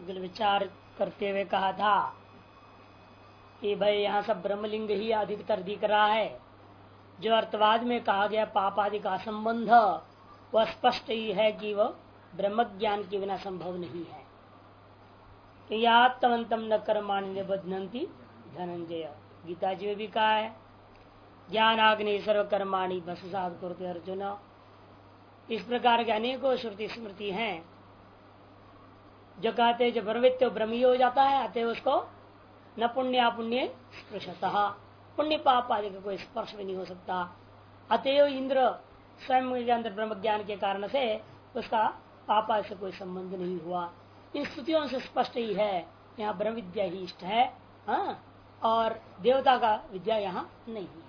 अगले विचार करते हुए कहा था कि भाई यहाँ सब ब्रह्मलिंग ही अधिकतर दिख रहा है। जो अर्थवाद में कहा गया पाप आदि का संबंध वह स्पष्ट ही है कि वह ब्रह्म ज्ञान के बिना संभव नहीं है। कि आत्मवंतम न कर्माणि निबध्नन्ति धनंजय, गीता जी में भी कहा है ज्ञानाग्नि सर्व कर्माणि भस्मसात् कुरुते अर्जुन। इस प्रकार के अनेकों श्रुति स्मृति हैं जो कहते जो ब्रह्मवित्त ब्रह्मी हो जाता है, अतः उसको न पुण्य अपुण्य स्पृशतः, पुण्य पाप आदि का कोई स्पर्श भी नहीं हो सकता। अतएव इंद्र स्वयं के अंदर ब्रह्म ज्ञान के कारण से उसका पाप से कोई संबंध नहीं हुआ। इन स्तुतियों से स्पष्ट ही है यहाँ ब्रह्म विद्या ही इष्ट है, हाँ? और देवता का विद्या यहाँ नहीं है।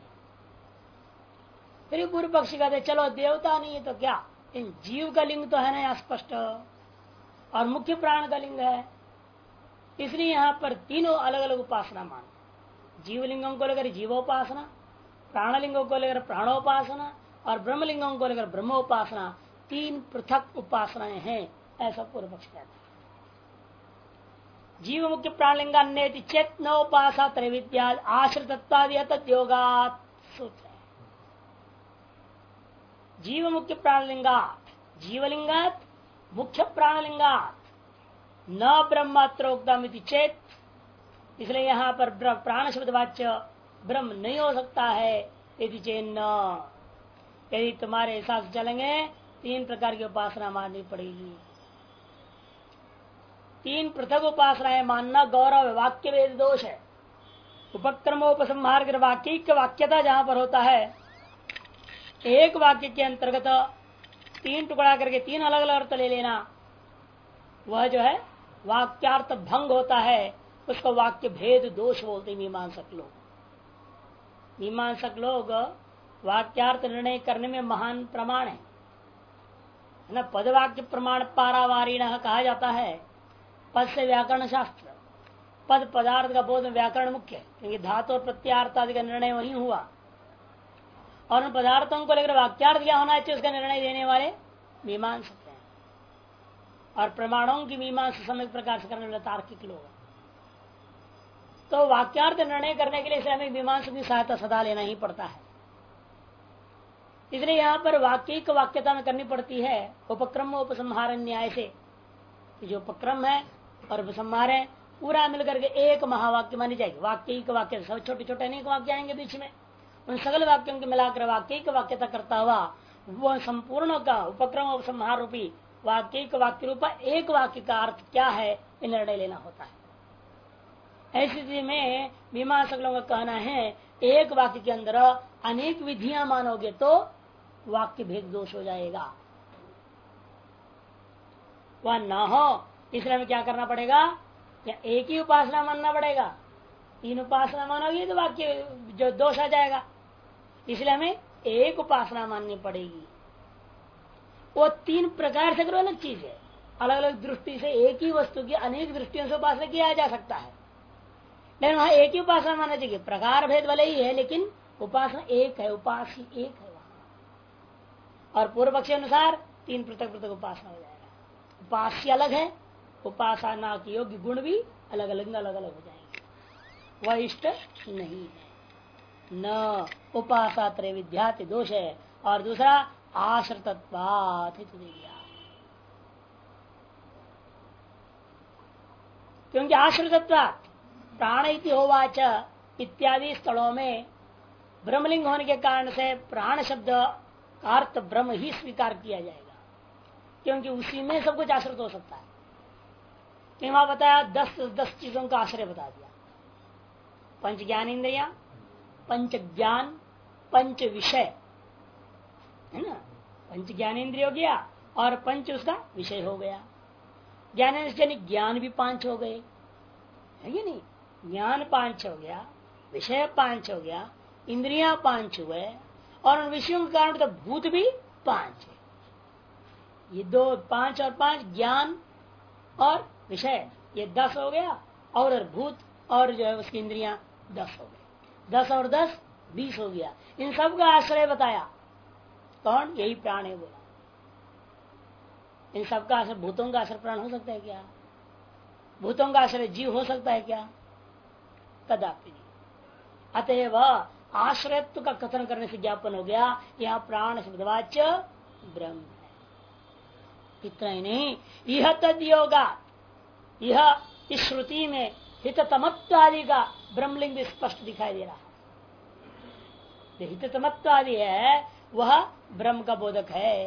फिर पूर्व पक्षी कहते चलो देवता नहीं है तो क्या, इन जीव का लिंग तो है ना यहाँ स्पष्ट, और मुख्य प्राण का लिंग है, इसलिए यहाँ पर तीनों अलग अलग उपासना मान, जीवलिंगों को लेकर जीवोपासना, प्राणलिंगों को लेकर प्राणोपासना और ब्रह्मलिंगों को लेकर ब्रह्मोपासना, तीन पृथक उपासनाएं हैं, ऐसा पूर्व पक्ष कहता है। जीव मुख्य प्राणलिंगा चेत नोपासा त्रैविद्या आश्रितत्वादि तद्योगात् सूत्र है। जीव मुख्य प्राणलिंगात, जीवलिंगात मुख्य प्राणलिंगात न ब्रह्मात्रोक्तम चेत, इसलिए यहाँ पर प्राण शब्द वाच्य ब्रह्म नहीं हो सकता है। यदि चेन्न, यदि तुम्हारे साथ चलेंगे तीन प्रकार की उपासना माननी पड़ेगी। तीन पृथक उपासनाएं मानना गौरव वाक्य वेद दोष है। उपक्रमोपसंहार वाक्य वाक्यता जहां पर होता है, एक वाक्य के अंतर्गत तीन टुकड़ा करके तीन अलग अलग अर्थ ले लेना, वह जो है वाक्यार्थ भंग होता है, उसको वाक्य भेद दोष बोलते मीमांसक लोग। मीमांसक लोग वाक्यार्थ निर्णय करने में महान प्रमाण है ना। पदवाक्य प्रमाण पारावारीण कहा जाता है। पद से व्याकरण शास्त्र, पद पदार्थ का बोध में व्याकरण मुख्य है, क्योंकि धातु और प्रत्यार्थ आदि का निर्णय वही हुआ, और उन पदार्थों को लेकर वाक्यार्थ क्या होना चाहिए उसका निर्णय देने वाले मीमांसक हैं, और प्रमाणों की मीमांसा समय प्रकार से करने वाले तार्किक लोग। तो वाक्यार्थ निर्णय करने के लिए इसे हमें मीमांसा की सहायता सदा लेना ही पड़ता है। इसलिए यहाँ पर वाक्यिक वाक्यता में करनी पड़ती है उपक्रम उपसंहार न्याय से। जो उपक्रम है और उपसंहार है पूरा मिलकर के एक महावाक्य मानी जाएगी। वाक्यिक वाक्य सब छोटे छोटे अनेक वाक्य आएंगे बीच में, उन सगल वाक्यों के मिलाकर वाक्यिक वाक्यता करता हुआ वह संपूर्ण का उपक्रम उपसंहार रूपी वाक्यिक वाक्य रूपा एक वाक्य का अर्थ क्या है ये निर्णय लेना होता है। ऐसी स्थिति में मीमांसक लोगों का कहना है एक वाक्य के अंदर अनेक विधियां मानोगे तो वाक्य भेद दोष हो जाएगा, वह न हो। इसलिए हमें क्या करना पड़ेगा, या एक ही उपासना मानना पड़ेगा। तीन उपासना मानोगे तो वाक्य जो दोष आ जाएगा, इसलिए हमें एक उपासना माननी पड़ेगी। वो तीन प्रकार से करो अलग चीज है, अलग अलग दृष्टि से एक ही वस्तु की अनेक दृष्टियों से उपासना किया जा सकता है, लेकिन वहां एक ही उपासना मानना चाहिए। प्रकार भेद वाले ही है लेकिन उपासना एक है, उपास्य एक है वहां। और पूर्व पक्षी अनुसार तीन पृथक पृथक उपासना हो जाएगा। उपास्य अलग है, उपासना के योग्य गुण भी अलग अलग अलग अलग हो जाएंगे, वह इष्ट नहीं है। न उपासा त्रैविध्याति दोष है, और दूसरा आश्रितत्वात् हेतु दे दिया, क्योंकि आश्रितत्वात् प्राण इति होवाच इत्यादि स्थलों में ब्रह्मलिंग होने के कारण से प्राण शब्द का अर्थ ब्रह्म ही स्वीकार किया जाएगा, क्योंकि उसी में सब कुछ आश्रित हो सकता है। कि वहां बताया 10 चीजों का आश्रय बता दिया, पंच ज्ञान इंद्रिया, पंच ज्ञान, पंच विषय है ना। पंच ज्ञान इंद्रिय हो गया और पंच उसका विषय हो गया। ज्ञान भी 5 हो गए, है कि नहीं। ज्ञान 5 हो गया, विषय 5 हो गया, इंद्रियां 5 हुए, और उन विषयों के कारण तो भूत भी 5 है। ये 2 5 और 5 ज्ञान और विषय, ये 10 हो गया, और भूत और जो है उसकी इंद्रियां 10 हो गई। 10 और 10 20 हो गया। इन सब का आश्रय बताया कौन, यही प्राण है बोला। इन सब का आश्रय, भूतों का आश्रय प्राण हो सकता है क्या? भूतों का आश्रय जीव हो सकता है क्या? कदापि नहीं। अतएव आश्रयत्व का कथन करने से ज्ञापन हो गया यहाँ प्राण शब्दवाच्य ब्रह्म है। इतना ही नहीं, यह तद योगा, यह इस श्रुति में हिततमत्व आदि का ब्रह्मलिंग भी स्पष्ट दिखाई दे रहा है। हिततमत्व आदि है वह ब्रह्म का बोधक है,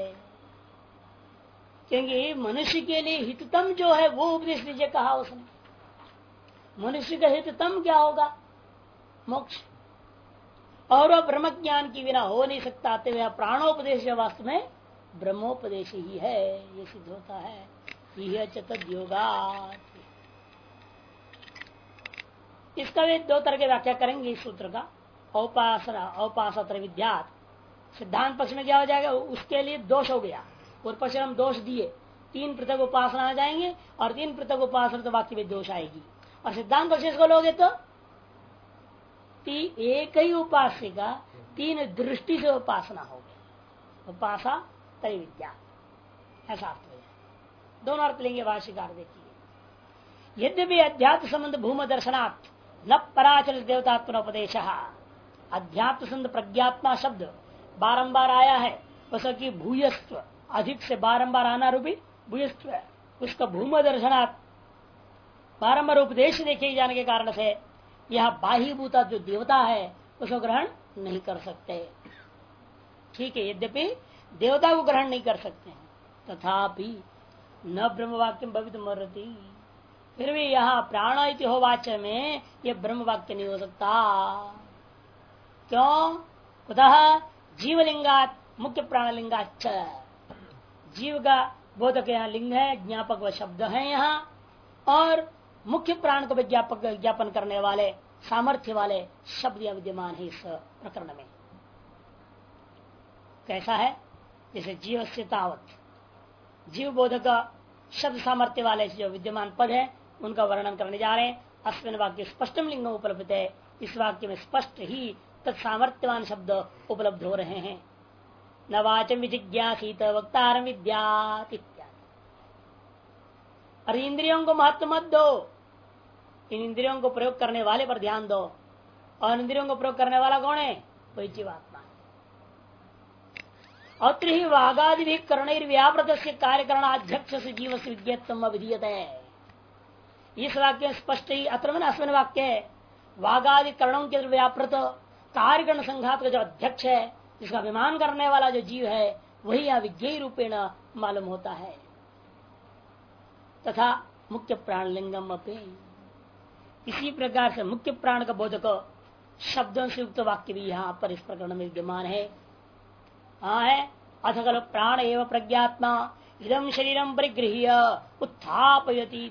क्योंकि मनुष्य के लिए हिततम जो है वो उपदेश दीजिए कहा उसने। मनुष्य का हिततम क्या होगा? मोक्ष। और वह ब्रह्म ज्ञान की बिना हो नहीं सकता। हुए प्राणोपदेश वास्तव में ब्रह्मोपदेश ही है, ये सिद्ध होता है। यह चतुर्थ योगा, इसका भी दो तरह की व्याख्या करेंगे इस सूत्र का। औपासना औपासत्र विद्यात सिद्धांत पक्ष में क्या हो जाएगा? उसके लिए दोष हो गया। पूर्व पक्ष हम दोष दिए, 3 पृथक उपासना आ जाएंगे और 3 पृथक उपासना तो वाक्य में दोष आएगी। और सिद्धांत पक्ष को लोगे तो एक ही उपास्य का 3 दृष्टि से उपासना हो गई। उपासा तय विद्या, ऐसा अर्थ है। दोनों अर्थ लेंगे भाष्यकार। देखिए, यद्यपि अध्यात्म संबंध भूम दर्शनात् न पराचल देवतात्मोपदेश, अध्यात्म संबंध प्रज्ञात्मा शब्द बारंबार आया है। उसकी भूयस्व अधिक से बारंबार आना रूपी भूयस्व है। उसका भूम दर्शनात् बारंबार उपदेश देखे जाने के कारण से यह बाह्यभूता जो देवता है उसको ग्रहण नहीं कर सकते। ठीक है, यद्यपि देवता को ग्रहण नहीं कर सकते हैं, तथापि न ब्रह्म वाक्य भवितुम अर्हति, फिर भी यहाँ प्राण इति होवाच में यह ब्रह्म वाक्य नहीं हो सकता। क्यों? कुतः जीवलिंगात मुख्य प्राणलिंगाच, जीव का बोधक यहाँ लिंग है, ज्ञापक व शब्द है यहाँ, और मुख्य प्राण को विज्ञापक ज्ञापन करने वाले सामर्थ्य वाले शब्द या विद्यमान है इस प्रकरण में। कैसा है? जैसे जीव से तावत, जीव बोधक शब्द सामर्थ्य वाले जो विद्यमान पद है उनका वर्णन करने जा रहे हैं। अस्मिन वाक्य स्पष्टम लिंग उपलब्ध है, इस वाक्य में स्पष्ट ही तत्सामर्थ्यवान शब्द उपलब्ध हो रहे हैं। न वाचम विजिज्ञासित वक्तारम विद्यात इत्यादि। और इंद्रियों को महत्व मत दो, इन इंद्रियों को प्रयोग करने वाले पर ध्यान दो। और इंद्रियों को प्रयोग करने वाला कौन है? वही जीवात्मा है। अत्र ही वागादि भी कर्ण व्यापृत से कार्यकरणाध्यक्ष से जीव से विज्ञत्व अभिधीयत है। इस वाक्य में स्पष्ट ही अत्र में अस्मिन वाक्य है, वागादि करणों के व्यापृत कार्यकरण संघात का जो अध्यक्ष है, जिसका अभिमान करने वाला जो जीव है, वही यहाँ विज्ञेय रूपेण मालूम होता है। तथा मुख्य प्राणलिंगम अपे, इसी प्रकार से मुख्य प्राण का बोधक शब्दों से युक्त वाक्य भी यहाँ पर इस प्रकरण में विद्यमान है। हाँ है, अथ खलु प्राण एवं प्रज्ञात्मा इदम शरीरम परिगृह्य उत्थापयति।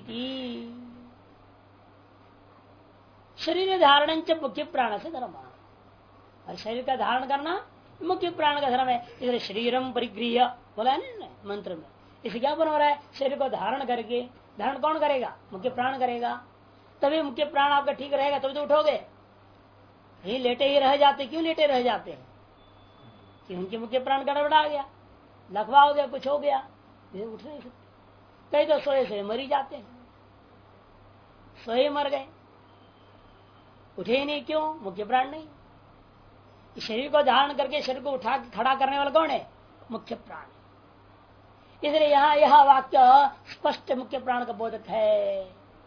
शरीर धारण च मुख्य प्राण से धर्म, और शरीर का धारण करना मुख्य प्राण का धर्म है। इसलिए शरीरम परिगृह्य बोला है ना मंत्र में। इसे क्या बन हो रहा है? शरीर को धारण करके, धारण कौन करेगा? मुख्य प्राण करेगा। तभी मुख्य प्राण आपका ठीक रहेगा, तभी तो उठोगे। ये लेटे ही रह जाते, क्यों लेटे रह जाते हैं? कि उनके मुख्य प्राण गड़बड़ा गया, लखवा हो गया, कुछ हो गया, उठ नहीं सकते। कई तो सोए सोए मर ही जाते हैं, सोए मर गए, उठे ही नहीं। क्यों? मुख्य प्राण नहीं। शरीर को धारण करके शरीर को उठा खड़ा करने वाला कौन है? मुख्य प्राण। इसलिए यहाँ यह वाक्य स्पष्ट मुख्य प्राण का बोधक है।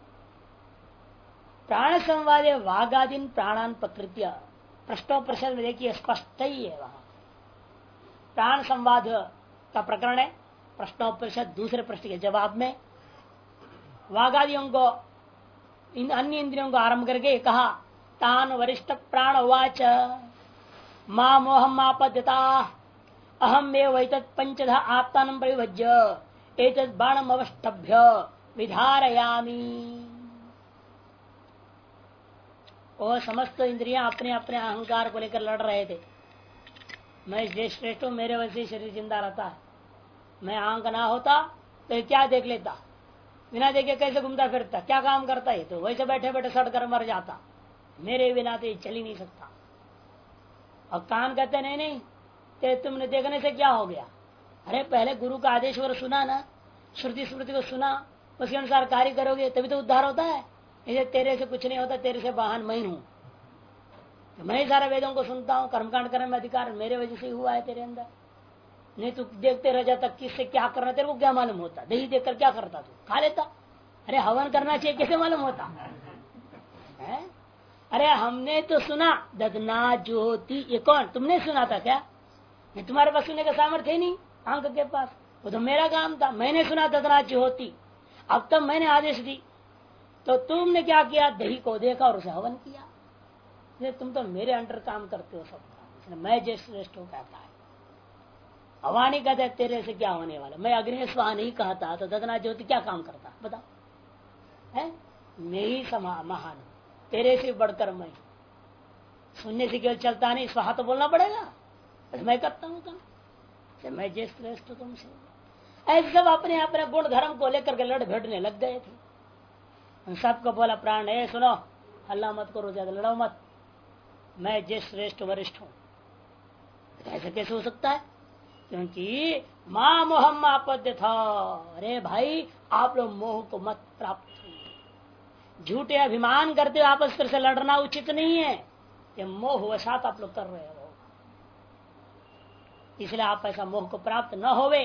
प्राण संवाद वागादीन प्राणान प्रकृत्य, प्रश्नों प्रश्न में देखिए स्पष्ट ही है। वहां प्राण संवाद का प्रकरण है। प्रश्नोपरिषद दूसरे प्रश्न के जवाब में वागादियों को, इन अन्य इंद्रियों को आरंभ करके कहा, तान वरिष्ठ प्राण उवाच मां मोहम आपद्यता अहम एव एतत् पंचधा आत्मानं परिभज्य एतत् बाणम अवष्टभ्य विधारयामि। और समस्त इंद्रियां अपने अपने अहंकार को लेकर लड़ रहे थे। मैं श्रेष्ठ हूं, मेरे वजह से शरीर जिंदा रहता है। मैं आंख ना होता तो क्या देख लेता, बिना देखे कैसे घूमता फिरता, क्या काम करता है? तो वैसे बैठे बैठे सड़ कर मर जाता। मेरे बिना तो चल ही नहीं सकता। और कान कहते नहीं नहीं ते तुमने देखने से क्या हो गया? अरे पहले गुरु का आदेश और सुना ना, श्रुति स्मृति को सुना, उसके अनुसार कार्य करोगे तभी तो उद्धार होता है। इसे तेरे से कुछ नहीं होता, तेरे से वाहन मैं हूं, तो मैं ही सारा वेदों को सुनता हूँ, कर्मकांड करने में अधिकार मेरे वजह से हुआ है तेरे अंदर। नहीं तू देखते रह जाता किससे क्या करना, तेरे को क्या मालूम होता? दही देखकर क्या करता तू? खा लेता। अरे हवन करना चाहिए, कैसे मालूम होता है? अरे हमने तो सुना ददना ज्योति, ये कौन? तुमने सुना था क्या? नहीं, तुम्हारे पास सुनने का सामर्थ्य नहीं आंख के पास, वो तो मेरा काम था, मैंने सुना ददना ज्योति। अब तब मैंने आदेश दी तो तुमने क्या किया? दही को देखा और उसे हवन किया। तुम तो मेरे अंडर काम करते हो सबका, मैं जय श्रेष्ठ हो कहता है। अवानी कहते तेरे से क्या होने वाला? मैं अग्निस्वाहा नहीं कहता तो ददना ज्योति क्या काम करता बताओ? है मैं ही महान, तेरे से बढ़कर मैं। सुनने से केवल चलता नहीं, स्वाहा तो बोलना पड़ेगा, तो मैं करता हूँ काम, मैं जय श्रेष्ठ तुमसे। ऐसे सब अपने अपने गुण धर्म को लेकर के लड़ भिड़ने लग गए थे। सबको बोला प्राण है सुनो, हल्ला मत करो, ज्यादा लड़ो मत, मैं जय श्रेष्ठ वरिष्ठ हूं। ऐसा कैसे हो सकता है? क्योंकि मां मोहम आपद्य था। अरे भाई आप लोग मोह को मत प्राप्त, झूठे अभिमान करते हो, आपस से लड़ना उचित नहीं है। ये मोह वशात आप लोग कर रहे हो, इसलिए आप ऐसा मोह को प्राप्त न होवे।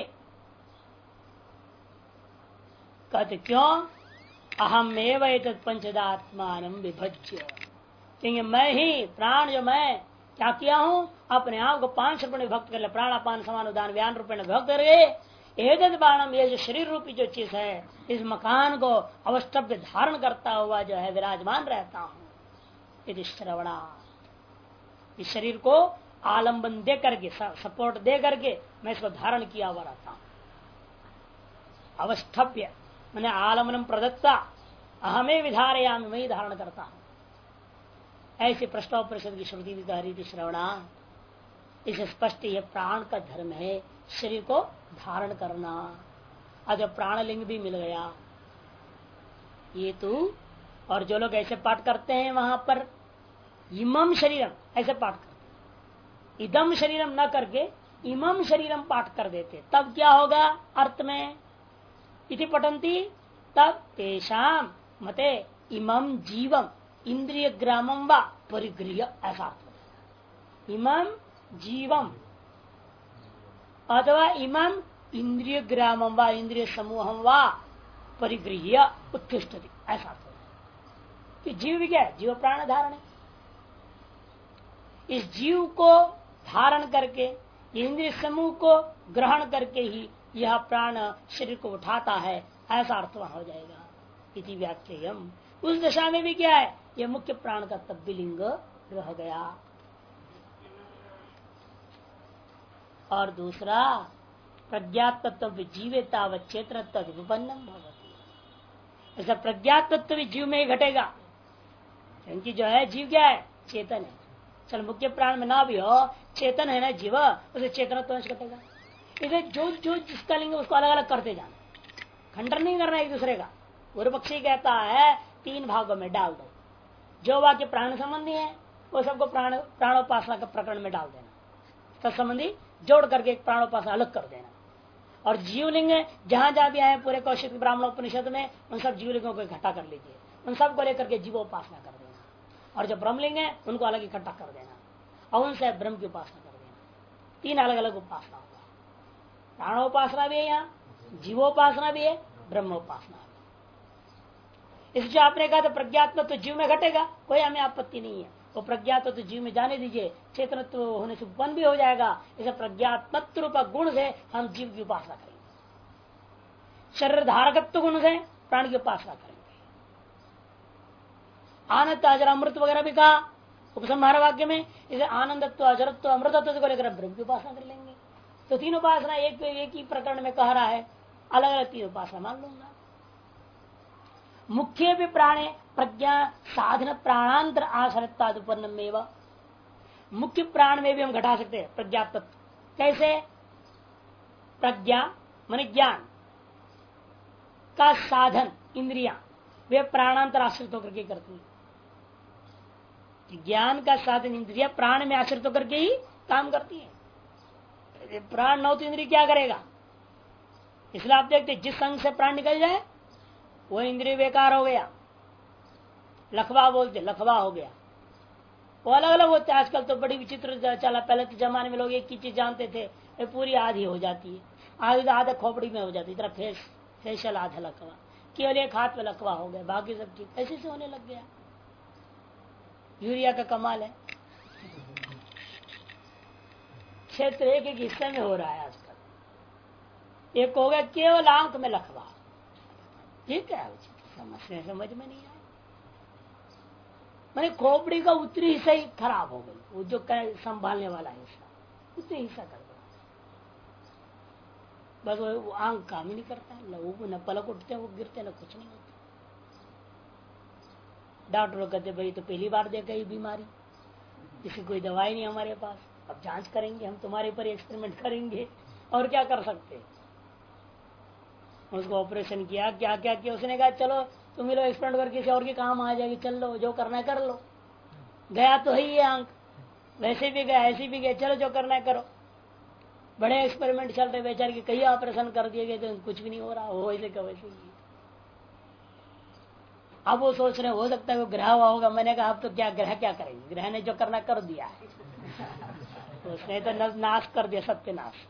कहते क्यों? अहम एवं पंचदात्मान विभज्य, क्योंकि मैं ही प्राण, जो मैं क्या किया हूं, अपने आप को 5 रूप में भक्त कर ले, प्राणापान समान उदान व्यान रूप में भक्त करके एदत बाणम, ये जो शरीर रूपी जो चीज है, इस मकान को अवस्टभ्य धारण करता हुआ जो है विराजमान रहता हूं। यदि श्रवणा, इस शरीर को आलंबन दे करके, सपोर्ट दे करके मैं इसको धारण किया हुआ रहता हूं। अवस्थभ्य मैंने आलम्बनम प्रदत्ता, अहमे विधारयामि, मैं ही धारण करता हूं। ऐसे प्रश्नोपनिषद की श्रुति भी कह रही थी श्रवणा। इसे स्पष्ट ये प्राण का धर्म है, शरीर को धारण करना। आज प्राणलिंग भी मिल गया ये तो। और जो लोग ऐसे पाठ करते हैं वहां पर इमम शरीरम ऐसे पाठ करते, इदम शरीरम न करके इमम शरीरम पाठ कर देते, तब क्या होगा अर्थ में? इति पठंती, तब तेषाम मते इमम जीवम इंद्रिय ग्रामम व परिगृह, ऐसा अर्थ। इमम जीवम अथवा इमम इंद्रिय ग्रामम व इंद्रिय समूहम व परिगृह उत्तिष्ठति, ऐसा अर्थ कि जीव भी क्या है? जीव प्राण धारण है। इस जीव को धारण करके, इंद्रिय समूह को ग्रहण करके ही यह प्राण शरीर को उठाता है, ऐसा अर्थ वहां हो जाएगा। इति व्याख्येयम, उस दशा में भी क्या है? यह मुख्य प्राण का तब्बी लिंग रह गया। और दूसरा प्रज्ञात तत्व जीवेता व चेतनत्व विपन्नम भवति, ऐसा प्रज्ञात तत्व भी जीव में ही घटेगा, क्योंकि जो है जीव क्या है? चेतन है। चल मुख्य प्राण में ना भी हो, चेतन है ना जीव, उसे चेतनत्व घटेगा। इसे जो जो जिसका लिंग उसको अलग अलग करते जाना, खंडन नहीं करना एक दूसरे का। पूर्व पक्षी कहता है 3 भागों में डाल दो, जो वाक्य प्राण संबंधी है वो सबको प्राणोपासना के प्रकरण में डाल देना, तत्संबंधी जोड़ करके एक प्राणोपासना अलग कर देना। और जीवलिंग जहां जहां भी आए पूरे कौशिक ब्राह्मणोपनिषद में, उन सब जीवलिंगों को इकट्ठा कर लीजिए, उन सबको लेकर के जीवोपासना कर देना। और जो ब्रह्मलिंग है उनको अलग इकट्ठा कर देना और उनसे ब्रह्म की उपासना कर देना। 3 अलग अलग उपासना होगा, प्राणोपासना भी है, यहाँ जीवोपासना भी है, ब्रह्मोपासना भी। इस जो आपने कहा था प्रज्ञात्म तो जीव में घटेगा, कोई हमें आपत्ति नहीं है, वो प्रज्ञात्म तो जीव में जाने दीजिए, चेतनत्व होने से उत्पन्न भी हो जाएगा। इसे प्रज्ञात्मत्व रूप गुण से हम जीव की उपासना करेंगे, शरीर धारकत्व गुण से प्राण की उपासना करेंगे। आनंद अजर अमृत वगैरह भी कहा उपसंहार वाक्य में, इसे आनंदत्व अजरत्व अमृतत्व को लेकर ब्रह्म की उपासना कर लेंगे। तो 3 उपासना एक ही प्रकरण में कह रहा है, अलग अलग 3 उपासना मान लूंगा। मुख्य भी प्राणे प्रज्ञा साधन प्राणांतर आश्रितादुपन्नमेव, मुख्य प्राण में भी हम घटा सकते हैं प्रज्ञा तत्व। कैसे? प्रज्ञा मन ज्ञान का साधन इंद्रिया वे प्राणांतर आश्रित होकर के करती है। ज्ञान का साधन इंद्रिया प्राण में आश्रित होकर के ही काम करती है। प्राण न हो तो इंद्रिय क्या करेगा? इसलिए आप देखते जिस अंग से प्राण निकल जाए वो इंद्रिय बेकार हो गया, लखवा बोलते, लखवा हो गया। वो अलग अलग होते हैं। आजकल तो बड़ी विचित्र चला, पहले के जमाने में लोग एक ही चीज जानते थे, ये पूरी आधी हो जाती है, आधी तो आधा खोपड़ी में हो जाती है, इतना फेशियल आधा लखवा, केवल एक हाथ में लखवा हो गया, बाकी सब ठीक ऐसे से होने लग गया। यूरिया का कमाल है, क्षेत्र एक एक हिस्से में हो रहा है आजकल। एक हो गया केवल आंख में लखवा, ठीक है, समझ में नहीं आया। मैंने खोपड़ी का उत्तरी हिस्सा ही खराब हो गई, वो जो संभालने वाला हिस्सा उत्तरी हिस्सा कर दिया, बस वो आंख काम ही नहीं करता, न पलक उठते वो गिरते, न कुछ नहीं होता। डॉक्टर कहते भाई तो पहली बार देखा ये बीमारी, इसकी कोई दवाई नहीं हमारे पास, अब जांच करेंगे हम, तुम्हारे ऊपर एक्सपेरिमेंट करेंगे, और क्या कर सकते हैं। उसको ऑपरेशन किया, क्या क्या किया, उसने कहा चलो तुम लोग एक्सपेरिमेंट करके किसी और के काम आ जाएगी, चल लो जो करना है कर लो। गया तो है ये आंख, वैसे भी गया ऐसे भी गया, चलो जो करना है करो। बड़े एक्सपेरिमेंट चल रहे, बेचारे के कई ऑपरेशन कर दिए गए, तो कुछ भी नहीं हो रहा, हो वैसे का वैसे ही। अब वो सोच रहे हो सकता है वो ग्रह हुआ होगा। मैंने कहा अब तो क्या ग्रह क्या करेंगे, ग्रह ने जो करना कर दिया है, तो उसने तो नाश कर दिया, सत्यानाश।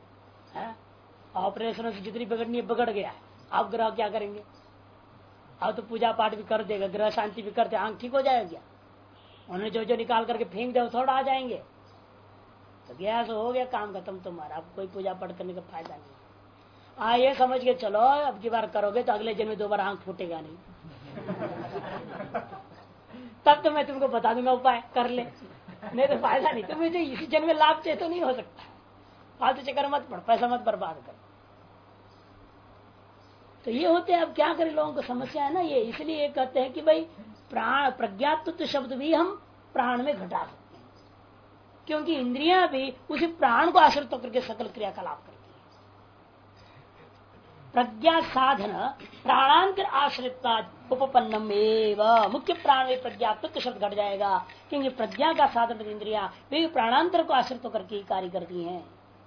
ऑपरेशन से जितनी बिगड़नी है बिगड़ गया है, अब ग्रह क्या करेंगे। अब तो पूजा पाठ भी कर देगा, ग्रह शांति भी करते, आंख ठीक हो जाएगा क्या। उन्होंने जो जो निकाल करके फेंक दे थोड़ा आ जाएंगे, तो गया सो हो गया, काम खत्म तुम्हारा, अब कोई पूजा पाठ करने का फायदा नहीं। ये समझ के चलो अब की बार करोगे तो अगले जन्म में दोबारा आंख फूटेगा नहीं। तब तो मैं तुमको बता दूंगा उपाय, कर ले, नहीं तो फायदा नहीं। तुम्हें जो इसी जन्म में लाभ चाहिए तो नहीं हो सकता, फालतू चक्कर मत पड़, पैसा मत बर्बाद कर। तो ये होते हैं, अब क्या करें, लोगों को समस्या है ना ये, इसलिए कहते हैं कि भाई प्राण प्रज्ञातत्व शब्द भी हम प्राण में घटा सकते हैं, क्योंकि इंद्रियां भी उसी प्राण को आश्रित होकर के सकल क्रियाकलाप करती है। प्रज्ञा साधन प्राणांतर आश्रित उपपन्नम एवं, मुख्य प्राण में प्रज्ञातत्व शब्द घट जाएगा, क्योंकि प्रज्ञा का साधन इंद्रिया वे प्राणांतर को आश्रित होकर के कार्य करती हैं।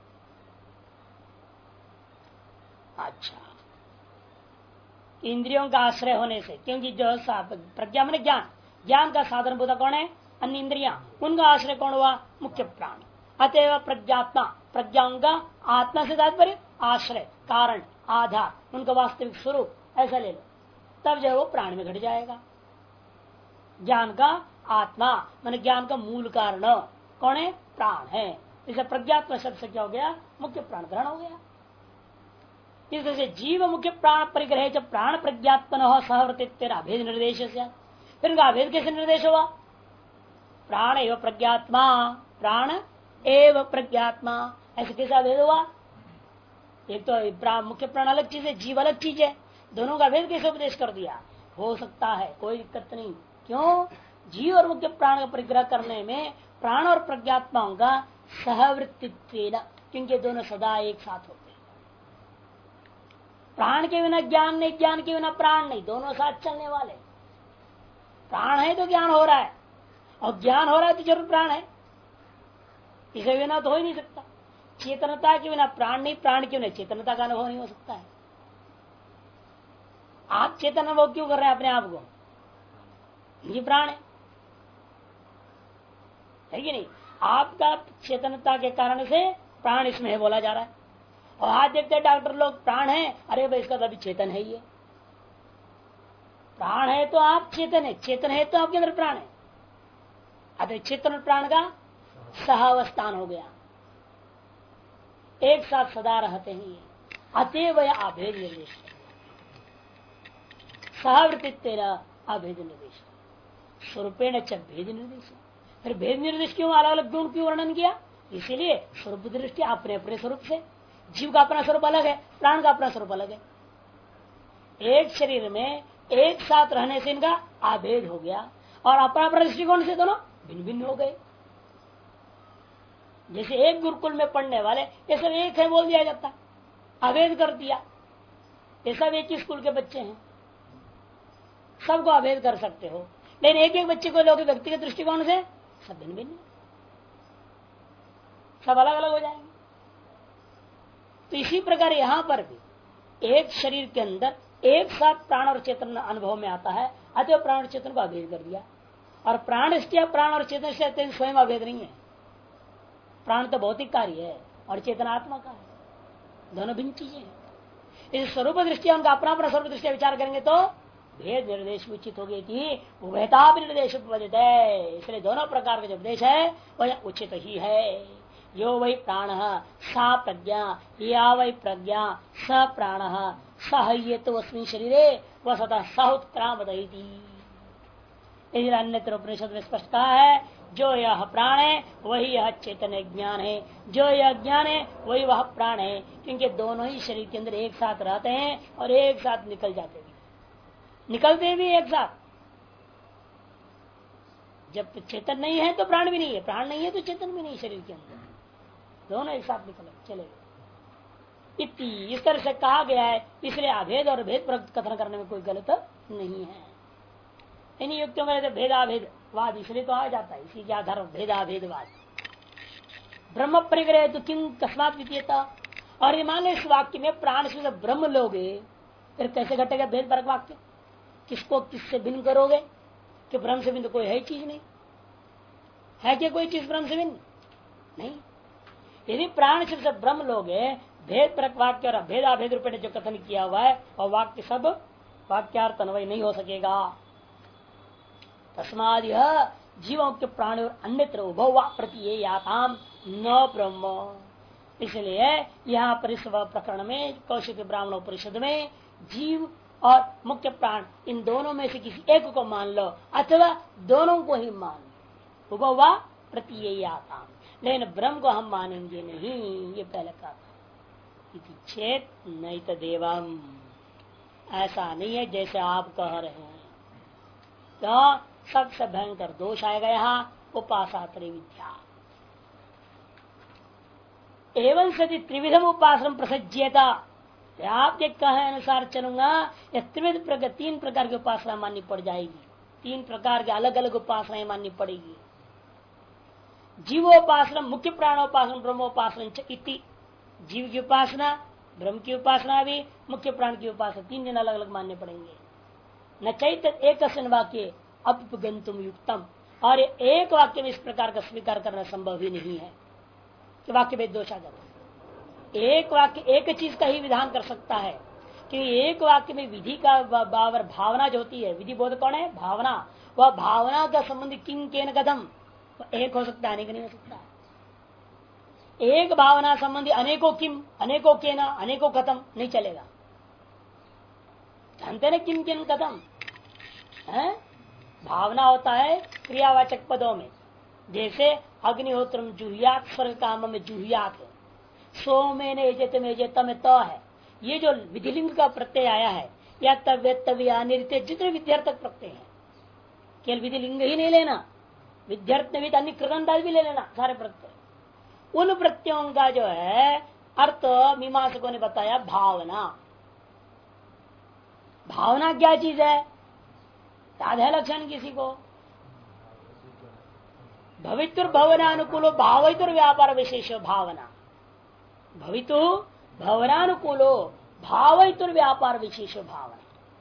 अच्छा, इंद्रियों का आश्रय होने से, क्योंकि जो प्रज्ञा मैंने ज्ञान, ज्ञान का साधन बुधा कौन है, अन्य इंद्रियां, उनका आश्रय कौन हुआ, मुख्य प्राण। अतएव प्रज्ञात्मा, प्रज्ञाओं का आत्मा से तात्पर्य आश्रय, कारण, आधार, उनका वास्तविक स्वरूप ऐसा ले लो, तब जो वो प्राण में घट जाएगा। ज्ञान का आत्मा मान ज्ञान का मूल कारण कौन है, प्राण है। इसे प्रज्ञात्मा शब्द से क्या हो गया, मुख्य प्राण ग्रहण हो गया। इस तरह से जीव मुख्य प्राण परिग्रह जब प्राण प्रज्ञात्मन हो सहवर्तित्व अभेद निर्देश से, फिर उनका अभेद कैसे निर्देश हुआ, प्राण एवं प्रज्ञात्मा, प्राण एवं प्रज्ञात्मा, ऐसे कैसा अभेद हुआ। एक तो मुख्य प्राण अलग चीज है, जीव अलग चीज है, दोनों का भेद कैसे उपदेश कर दिया। हो सकता है, कोई दिक्कत नहीं। क्यों, जीव और मुख्य प्राण का परिग्रह करने में प्राण और प्रज्ञात्माओं का सहवृत्तित्व, क्योंकि दोनों सदा एक साथ होते हैं। प्राण के बिना ज्ञान नहीं, ज्ञान के बिना प्राण नहीं, दोनों साथ चलने वाले। प्राण है तो ज्ञान हो रहा है, और ज्ञान हो रहा है तो जरूर प्राण है, इसे बिना तो हो ही नहीं सकता। चेतनता के बिना प्राण नहीं, प्राण के बिना चेतनता का अनुभव नहीं हो सकता है। आप चेतन अनुभव क्यों कर रहे हैं अपने आप को, ये प्राण है कि नहीं। आपका चेतनता के कारण से प्राण इसमें है बोला जा रहा है। और आज देखते हैं डॉक्टर लोग प्राण है, अरे भाई इसका तो अभी चेतन है, ये प्राण है तो आप चेतन है, चेतन है तो आपके अंदर प्राण है। अतः चेतन और प्राण का सहावस्थान हो गया, एक साथ सदा रहते हैं। अतएव अभेद निर्देश, सहवृत्ति अभेद निर्देश, स्वरूपेण च भेद निर्देश। फिर भेद निर्देश क्यों, अलग अलग गुण क्यों वर्णन किया, इसीलिए स्वरूप दृष्टि अपने अपने स्वरूप से। जीव का अपना स्वरूप अलग है, प्राण का अपना स्वरूप अलग है। एक शरीर में एक साथ रहने से इनका अभेद हो गया, और अपना अपना दृष्टिकोण से दोनों भिन्न भिन्न हो गए। जैसे एक गुरुकुल में पढ़ने वाले ये सब एक है बोल दिया जाता, अभेद कर दिया, ये सब एक ही स्कूल के बच्चे हैं, सबको अभेद कर सकते हो। लेकिन एक एक बच्चे को लोग व्यक्तिगत दृष्टिकोण से सब भिन्न भिन्न, सब अलग अलग हो जाएंगे। तो इसी प्रकार यहां पर भी एक शरीर के अंदर एक साथ प्राण और चेतन अनुभव में आता है, अतः प्राण और चेतन को अभेद कर दिया। और प्राण प्राण और चेतन से स्वयं अभेद नहीं है। प्राण तो भौतिक कार्य है और चेतन आत्मा का है, दोनों भिन्न चीजें हैं। इस स्वरूप दृष्टिया उनका अपना अपना स्वरूप दृष्टिया विचार करेंगे तो भेद निर्देश उचित हो गई कि उभयता निर्देश उपदित है। इसलिए दोनों प्रकार का जो उपदेश है वह उचित ही है। यो वही प्राण सा प्रज्ञा या वही प्रज्ञा स प्राण सह ये तो अस्मिन् शरीरे वसतः सहुत्क्रामदयति। अन्यत्र उपनिषद में स्पष्ट कहा है, जो यह प्राण है वही यह चेतन ज्ञान है, जो यह ज्ञान है वही वह प्राण है। क्योंकि दोनों ही शरीर के अंदर एक साथ रहते हैं और एक साथ निकल जाते भी, निकलते भी एक साथ। जब चेतन नहीं है तो प्राण भी नहीं है, प्राण नहीं है तो चेतन भी नहीं, शरीर के अंदर दोनों एक साथ निकल चले गए। इस तरह से कहा गया है, इसलिए अभेद और भेद पर कथन करने में कोई गलत नहीं है। इन्हीं युक्तियों में भेदाभेदवाद इसलिए तो आ जाता है, इसी के आधार भेदाभेदवाद। ब्रह्म परिग्रह तो किम कस्मात वितीयता। और ये मान लो इस वाक्य में प्राण से ब्रह्म लोगे, फिर कैसे घटेगा भेद परक वाक्य? किसको किससे भिन्न करोगे? कि ब्रह्म से भिन्न कोई है चीज नहीं है, क्या कोई चीज ब्रह्म से भिन्न नहीं। यदि प्राण से ब्रह्म लोगे, भेद परक वाक्य और भेदाभेद रूप में जो कथन किया हुआ है और वाक्य सब वाक्यार्थ अन्वय नहीं हो सकेगा। तस्माद यह जीवों के प्राण और अन्यत्र उभव प्रति याताम न ब्रह्म। इसलिए यहाँ पर इस प्रकरण में कौशिक ब्राह्मण परिषद में जीव और मुख्य प्राण इन दोनों में से किसी एक को मान लो अथवा दोनों को ही मान लो, उभव प्रति याताम, लेकिन ब्रह्म को हम मानेंगे नहीं। ये पहले कहा था, चेत नहीं तो देवम, ऐसा नहीं है जैसे आप कह रहे हैं। तो सबसे भयंकर दोष आएगा यहाँ उपासात्र विद्या। एवं सती त्रिविधम उपासना प्रसज्यता, आपके कहे अनुसार चलूंगा या त्रिविध प्रकार, 3 प्रकार की उपासना माननी पड़ जाएगी। 3 प्रकार के अलग अलग उपासनाएं माननी पड़ेगी। जीवोपासना, मुख्य प्राणोपासना, ब्रह्मोपासना इति। जीव की उपासना, ब्रह्म की उपासना भी, मुख्य प्राण की उपासना, 3 दिन अलग अलग मानने पड़ेंगे। न चैत एक वाक्य अपगंतुम युक्तम, और एक वाक्य में इस प्रकार का स्वीकार करना संभव ही नहीं है कि वाक्य में दोष आ जाता है। एक वाक्य एक चीज का ही विधान कर सकता है कि एक वाक्य में विधि का बावर भावना जो होती है, विधि बोध कौन है? भावना। वह भावना का संबंध किम केन कदम एक हो सकता है, अनेक नहीं हो सकता। एक भावना संबंधी अनेकों किम, अनेकों केना, अनेकों कथम नहीं चलेगा। जानते ना किम केन कथम है? भावना होता है क्रियावाचक पदों में, जैसे अग्निहोत्रम जुहियात, स्वर्ग काम में जुहियात है, सोमेन एजेत में एजेत में त है। ये जो विधिलिंग का प्रत्यय आया है, या तव्य तव्य नित्य, जितने विद्यार्थक प्रत्यय है, केवल विधिलिंग ही नहीं लेना, विद्यार्थ भी अन्य कृदंत भी ले लेना, सारे प्रत्यय। उन प्रत्ययों का जो है अर्थ मीमांसकों ने बताया भावना। भावना क्या चीज है? याद है लक्षण किसी को? भवितुर भवनानुकूलो भावितुर व्यापार विशेष भावना। भवितु भवनानुकूलो भावितुर व्यापार विशेष भावना।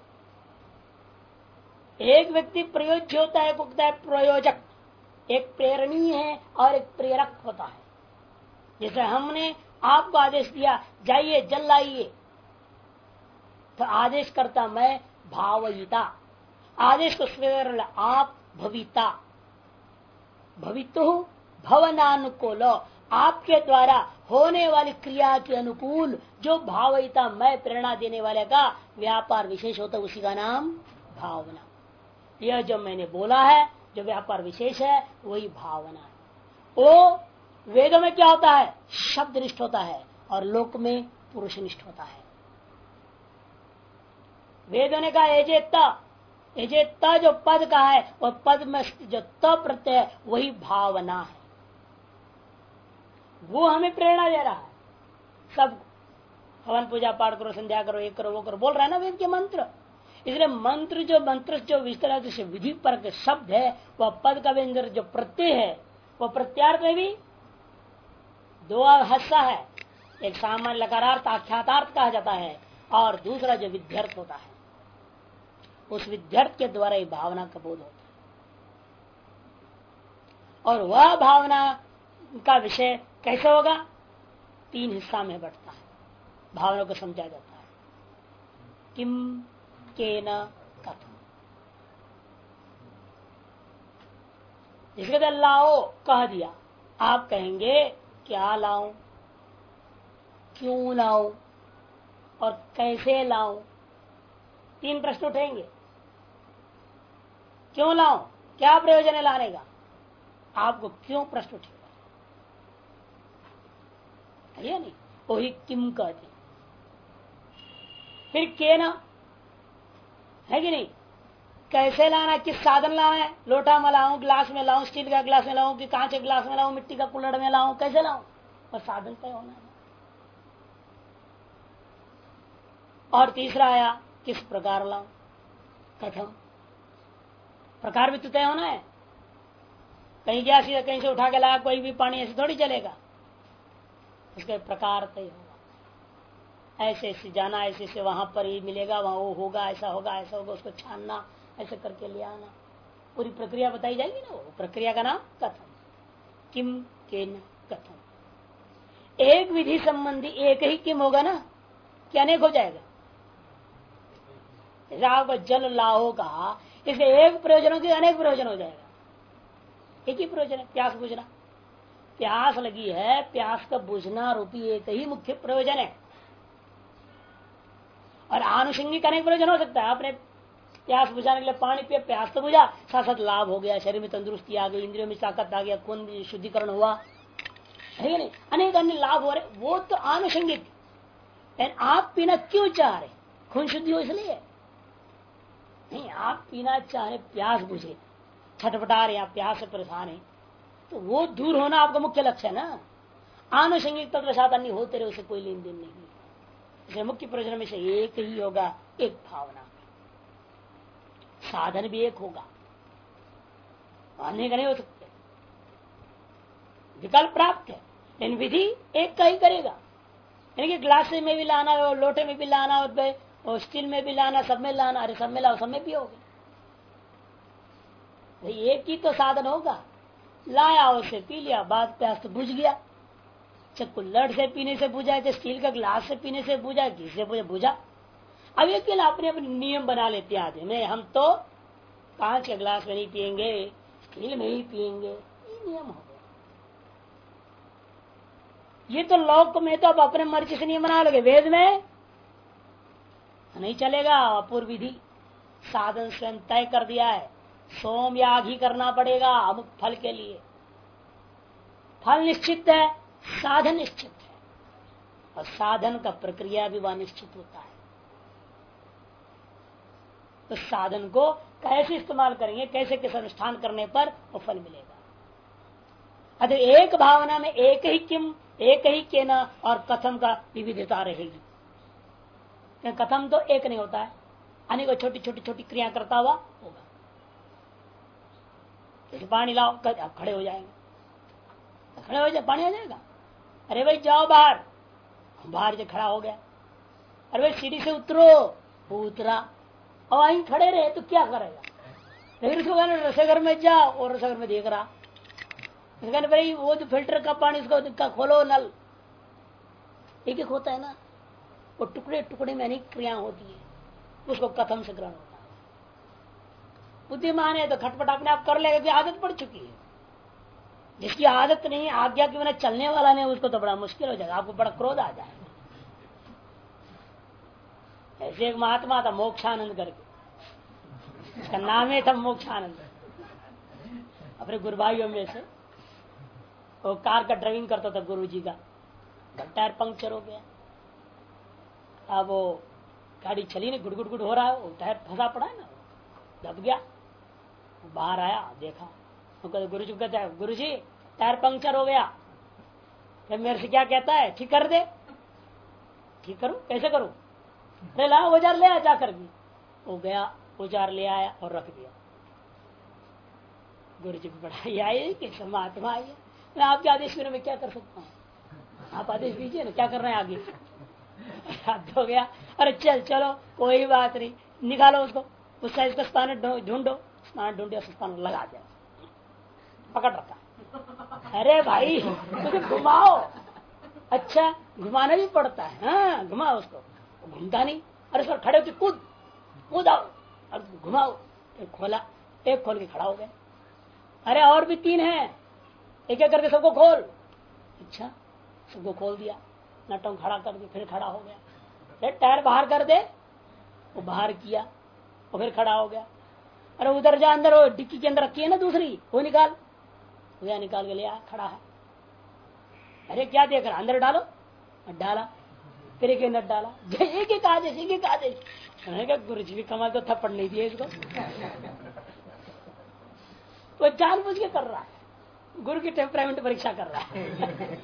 एक व्यक्ति प्रयोज्य होता है, होता है प्रयोजक, एक प्रेरणीय है और एक प्रेरक होता है। जैसे हमने आपको आदेश दिया जाइए जल लाइए, तो आदेश करता मैं भावयिता, आदेश को स्वीकार आप भविता। भवितु भवनानुकूल, आपके द्वारा होने वाली क्रिया के अनुकूल जो भावयिता मैं प्रेरणा देने वाले का व्यापार विशेष होता है, उसी का नाम भावना। यह जो मैंने बोला है जो व्यापार विशेष है वही भावना है। वो वेदों में क्या होता है? शब्द निष्ठ होता है और लोक में पुरुष निष्ठ होता है। वेदों ने कहा एजेत्ता जो पद का है वह पद में जो त प्रत्यय है वही भावना है, वो हमें प्रेरणा दे रहा है। सब हवन पूजा पाठ करो, संध्या करो, एक करो, वो करो, बोल रहा है ना वेद के मंत्र। इसलिए मंत्र जो विस्तार से विधि पर शब्द है वह पद का व्यंजन जो प्रत्यय है वह प्रत्यार्थ में भी 2 हिस्सा है। एक सामान्य लकारार्थ आख्यातार्थ कहा जाता है और दूसरा जो विध्यर्थ होता है, उस विध्यर्थ के द्वारा ही भावना का बोध होता है। और वह भावना का विषय कैसे होगा? 3 हिस्सा में बढ़ता है। भावना को समझा जाता है किम केन कथम। जिसके अंदर लाओ कह दिया, आप कहेंगे क्या लाऊं, क्यों लाऊं और कैसे लाऊं। 3 प्रश्न उठेंगे। क्यों लाऊं, क्या प्रयोजन है लाने का, आपको क्यों प्रश्न उठेगा, है नहीं? वही किम कहते। फिर केना, है कि नहीं? कैसे लाना, किस साधन लाना है, लोटा में लाऊं, ग्लास में लाऊं, स्टील का ग्लास में लाऊं कि कांच के ग्लास में लाऊं, मिट्टी का कुल्हड़ में लाऊं, कैसे लाऊं, और साधन तय होना है। और तीसरा आया किस प्रकार लाऊं, कथम, प्रकार भी तो तय होना है। कहीं गया सीधा कहीं से उठा के लाया कोई भी पानी, ऐसे थोड़ी चलेगा, उसका प्रकार तय होगा। ऐसे ऐसे जाना, ऐसे ऐसे वहां पर ही मिलेगा, वहां वो होगा, ऐसा होगा, ऐसा होगा, उसको छानना, ऐसे करके ले आना, पूरी प्रक्रिया बताई जाएगी ना। वो प्रक्रिया का नाम कथम, किम केन कथम। एक विधि संबंधी एक ही किम होगा ना कि अनेक हो जाएगा? जैसे आपको जल लाओ का, इसे एक प्रयोजन के अनेक प्रयोजन हो जाएगा। एक ही प्रयोजन है, प्यास बुझना। प्यास लगी है, प्यास का बुझना रूपी एक ही मुख्य प्रयोजन है। और आनुषंगिक अनेक प्रयोजन हो सकता है। आपने प्यास बुझाने के लिए पानी पिया, प्यास तो बुझा, साथ साथ लाभ हो गया, शरीर में तंदुरुस्ती आ गई, इंद्रियों में ताकत आ गया, खून शुद्धिकरण हुआ, है नहीं? अनेक अन्य लाभ हो रहे, वो तो आनुषंगिक। आप पीना क्यों चाह रहे? खून शुद्धि हो इसलिए नहीं, आप पीना चाह रहे, प्यास बुझे, छटपटा रहे, आप प्यास से परेशान है, तो वो दूर होना आपका मुख्य लक्ष्य है ना। आनुषंगिक तत्व साथ अन्य होते रहे, उसे कोई लेन देन नहीं। इसलिए मुख्य प्रयोजन में से एक ही होगा, एक भावना। साधन भी एक होगा, अनेक नहीं हो सकते, विकल्प प्राप्त है, लेकिन विधि एक का ही करेगा। यानी कि ग्लास में भी लाना, और लोटे में भी लाना, और स्टील में भी लाना, सब में लाना, अरे सब में लाओ, सब में पियोगे। एक ही तो साधन होगा, लाया उसे पी लिया, बाद प्यास तो बुझ गया। कुल्हड़ से पीने से बुझा, चाहे स्टील का ग्लास से पीने से बुझा, किससे बुझा। अब ये केवल अपने अपने नियम बना लेते हैं आदमी में, हम तो कांच के ग्लास में नहीं पिएंगे, स्टील में ही पिएंगे, ये नियम हो गया। ये तो लोक में तो अब अपने मर्जी से नियम बना लोगे, वेद में नहीं चलेगा। अपूर्व विधि साधन स्वयं तय कर दिया है, सोम याग ही करना पड़ेगा अमुक फल के लिए। फल निश्चित है, साधन निश्चित है, और साधन का प्रक्रिया भी वह निश्चित होता है। तो साधन को कैसे इस्तेमाल करेंगे, कैसे किस अनुष्ठान करने पर वो फल मिलेगा। अगर एक भावना में एक ही किम, एक ही केना और कथम का विविधता रहेगी। कथम तो एक नहीं होता है, अनेक छोटी छोटी छोटी क्रिया करता हुआ होगा। जैसे पानी लाओ, आप खड़े हो जाएंगे, खड़े हो जाए पानी आ जाएगा। अरे भाई जाओ बाहर, बाहर से खड़ा हो गया। अरे भाई सीढ़ी से उतरो, वो उतरा, और वहीं खड़े रहे तो क्या करेगा? लेकिन उसको कहना रसोईघर में जाओ, और रसोईघर में देख रहा, कहना भाई वो जो फिल्टर का पानी उसका खोलो नल, एक एक होता है ना। वो टुकड़े टुकड़े में अनेक क्रिया होती है, उसको कथम से ग्रहण होता है। बुद्धिमान है तो खटपट अपने आप कर लेगा, कि आदत पड़ चुकी है। जिसकी आदत नहीं, आज्ञा के बिना चलने वाला नहीं, उसको तो बड़ा मुश्किल हो जाएगा, आपको बड़ा क्रोध आ जाएगा। ऐसे एक महात्मा था मोक्षानंद करके, उसका नाम ही था मोक्षानंद। अपने गुरु भाइयों में से वो कार का ड्राइविंग करता था गुरु जी का, टायर पंक्चर हो गया। अब वो गाड़ी चली नहीं, गुड़ गुड़ गुड़ हो रहा है, वो टायर फंसा पड़ा है ना, दब गया। बाहर आया, देखा, गुरु जी कहता है, गुरु जी टायर पंक्चर हो गया। फिर मेरे से क्या कहता है, ठीक कर दे। ठीक करूं, कैसे करूं? अरे ला औजार ले आ जाकर भी। वो गया, औजार ले आया और रख दिया। गुरु जी को पढ़ाई आई कि महात्मा आई है, मैं आपके आदेश में क्या कर सकता हूँ, आप आदेश दीजिए ना, क्या करना है आगे। हद हो गया। अरे चल चलो कोई बात नहीं, निकालो उसको, उस साइज का स्पानर ढूंढो, स्पानर ढूंढे, स्पानर लगा दिया, पकड़ रखा। अरे भाई तुझे घुमाओ, अच्छा घुमाना भी पड़ता है, हाँ घुमाओ उसको, घूमता नहीं। अरे सर खड़े होकर कूद कूदाओ और घुमाओ, एक खोला, एक खोल के खड़ा हो गया। अरे और भी 3 हैं, एक एक करके सबको खोल। अच्छा सबको खोल दिया, नटों खड़ा कर दिया, फिर खड़ा हो गया। टायर बाहर कर दे, वो बाहर किया और फिर खड़ा हो गया। अरे उधर जा अंदर, वो डिक्की के अंदर रखी है ना दूसरी, वो निकाल, वो निकाल के लिया, खड़ा है। अरे क्या देख रहा, अंदर डालो, डाला, फिर एक नट डाला, एक एक आदेश, एक एक आदेश। गुरु जी भी कमाल तो थप्पड़ नहीं दिए इसको। वो जानबूझ के कर रहा है, गुरु की टेम्परामेंट परीक्षा कर रहा है।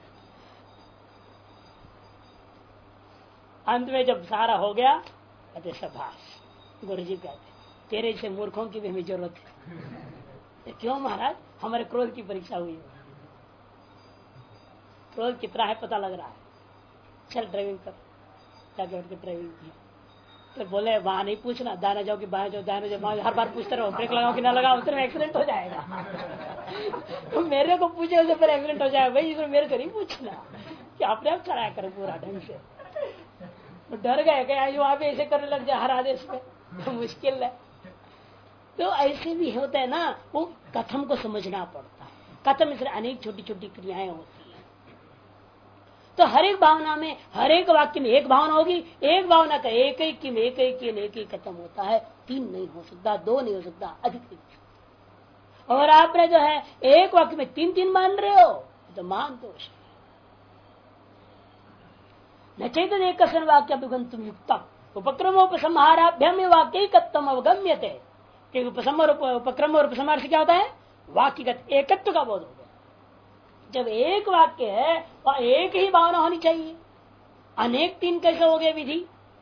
अंत में जब सारा हो गया, कहते शाबाश, गुरु जी कहते तेरे जैसे मूर्खों की भी हमें जरूरत है। क्यों महाराज, हमारे क्रोध की परीक्षा हुई है, क्रोध कितना है पता लग रहा है, चल ड्राइविंग कर, जाके उठ के ड्राइविंग की। तो बोले वहां नहीं पूछना, दाना जाओ कि बाएं जाओ, दाना जाओ, हर बार पूछते रहो, ब्रेक लगाओ कि ना लगाओ, उसमें एक्सीडेंट हो जाएगा। तो मेरे को पूछे उससे फिर एक्सीडेंट हो जाएगा भाई, इसमें मेरे को नहीं पूछना कि अपने आप चलाया करे पूरा ढंग से। तो डर गए क्या वहां पे ऐसे करने लग जाए हर आदेश में, तो मुश्किल है। तो ऐसे भी होता है ना, वो कथम को समझना पड़ता है। कथम इसलिए अनेक छोटी छोटी क्रियाएं होती है, तो हर एक भावना में, हर एक वाक्य में एक भावना होगी, एक भावना का एक एक की एक ही खत्म होता है। 3 नहीं हो सकता, 2 नहीं हो सकता, अधिक नहीं हो सकता। और आपने जो है एक वाक्य में 3 मान रहे हो तो मान दोष, न चेत एक वाक्य अभिगंतुम युक्तम उपक्रमोपसंहाराभ्यम वाक्य अवगम्यते। उपक्रम और उपसंहार से क्या होता है, वाक्यगत एकत्व का बोध हो गया। जब एक वाक्य है वह एक ही भावना होनी चाहिए, अनेक 3 कैसे हो गए विधि।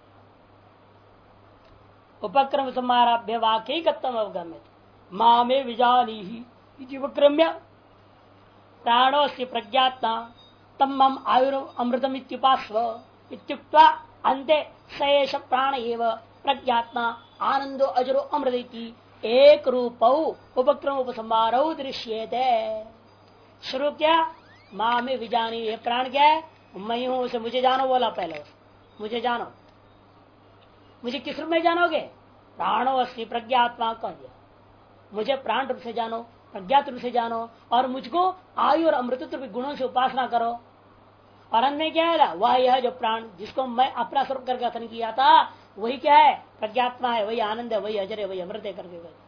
उपक्रम संहाराभ्य वाक्य अवगम्यते मामे विजानी ही उपक्रम्य प्राणो से प्रज्ञात्मा तम आयुर अमृतम इत्युपास्व इत्युक्त्वा अन्ते सएष प्राण एव प्रज्ञात्मा आनंदो अजरो अमृति एक रूपौ उपक्रम उपसंहारौ दृश्येते। शुरू क्या, माँ में विजानी, ये प्राण क्या है, मैं हूं, उसे मुझे जानो बोला पहले, मुझे जानो। मुझे किस रूप में जानोगे, प्राणो अस्मि प्रज्ञात्मा कह दिया, मुझे प्राण रूप से जानो, प्रज्ञात रूप से जानो, और मुझको आयु और अमृतत्व के गुणों से उपासना करो। और अंत में क्या है, वह यह जो प्राण जिसको मैं अपना स्वरूप करके कथन किया था, वही क्या है, प्रज्ञात्मा है, वही आनंद है, वही अजर है, वही अमृत है करके गए।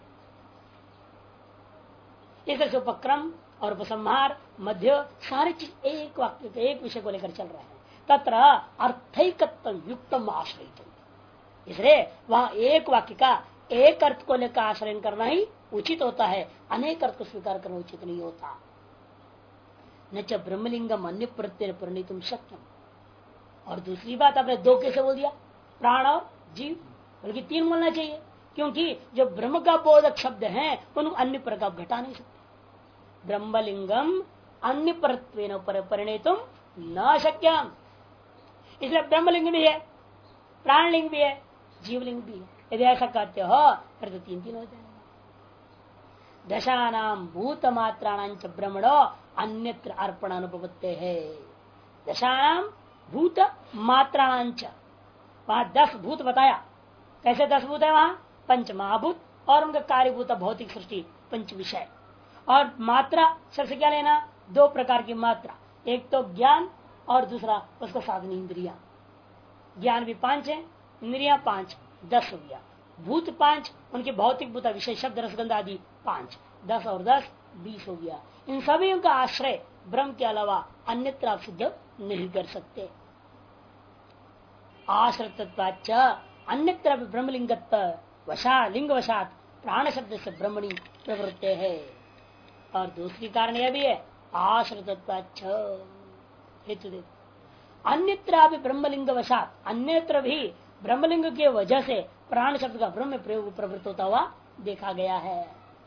इस उपक्रम और उपसंहार मध्य सारी चीज एक वाक्य के एक विषय को लेकर चल रहे हैं। तत्र अर्थैकत्व युक्तम आश्रय, इसलिए वहां एक वाक्य का एक अर्थ को लेकर आश्रय करना ही उचित होता है, अनेक अर्थ को स्वीकार करना उचित नहीं होता। न च ब्रह्मलिंगम अन्य प्रत्यय परिणीतुम शक्यम। और दूसरी बात आपने 2 कैसे बोल दिया, प्राण और जीव, बल्कि 3 बोलना चाहिए, क्योंकि जो ब्रह्म का बोधक शब्द है उनको अन्य पर का घटा नहीं सकते। ब्रह्मलिंगम अन्य परत्वेन परिणीतुम न शक्यम, इसलिए ब्रह्मलिंग भी है, प्राणलिंग भी है, जीवलिंग भी है। यदि ऐसा कहते हो फिर तो 3 हो जाएगा। दशानाम भूत मात्राणां च ब्रह्मणो अन्यत्र अर्पण अनुपत्ते है। दशानाम भूत मात्राणां च, वहां 10 भूत बताया, कैसे 10 भूत है वहां, 5 महाभूत और उनका कार्यभूत भौतिक सृष्टि 5 विषय। और मात्रा सबसे क्या लेना, 2 प्रकार की मात्रा, एक तो ज्ञान और दूसरा उसका साधन इंद्रिया। ज्ञान भी 5 है, इंद्रिया 5, 10 हो गया। भूत 5, उनके भौतिक भूत विषय शब्द रसगंध आदि 5, 10 और 10 20 हो गया। इन सभी का आश्रय ब्रह्म के अलावा अन्यत्र आप सिद्ध नहीं कर सकते। आश्रित अन्यत्र ब्रह्मलिंगत्व वशा लिंग वशात प्राण शब्द से ब्रह्मणी प्रवृत्ते है। और दूसरी कारण यह भी है, आश्रित हेतु देखो, अन्यत्र ब्रह्मलिंग वशात, अन्यत्र भी ब्रह्मलिंग के वजह से प्राण शब्द का ब्रह्म प्रयोग प्रवृत्त होता हुआ देखा गया है।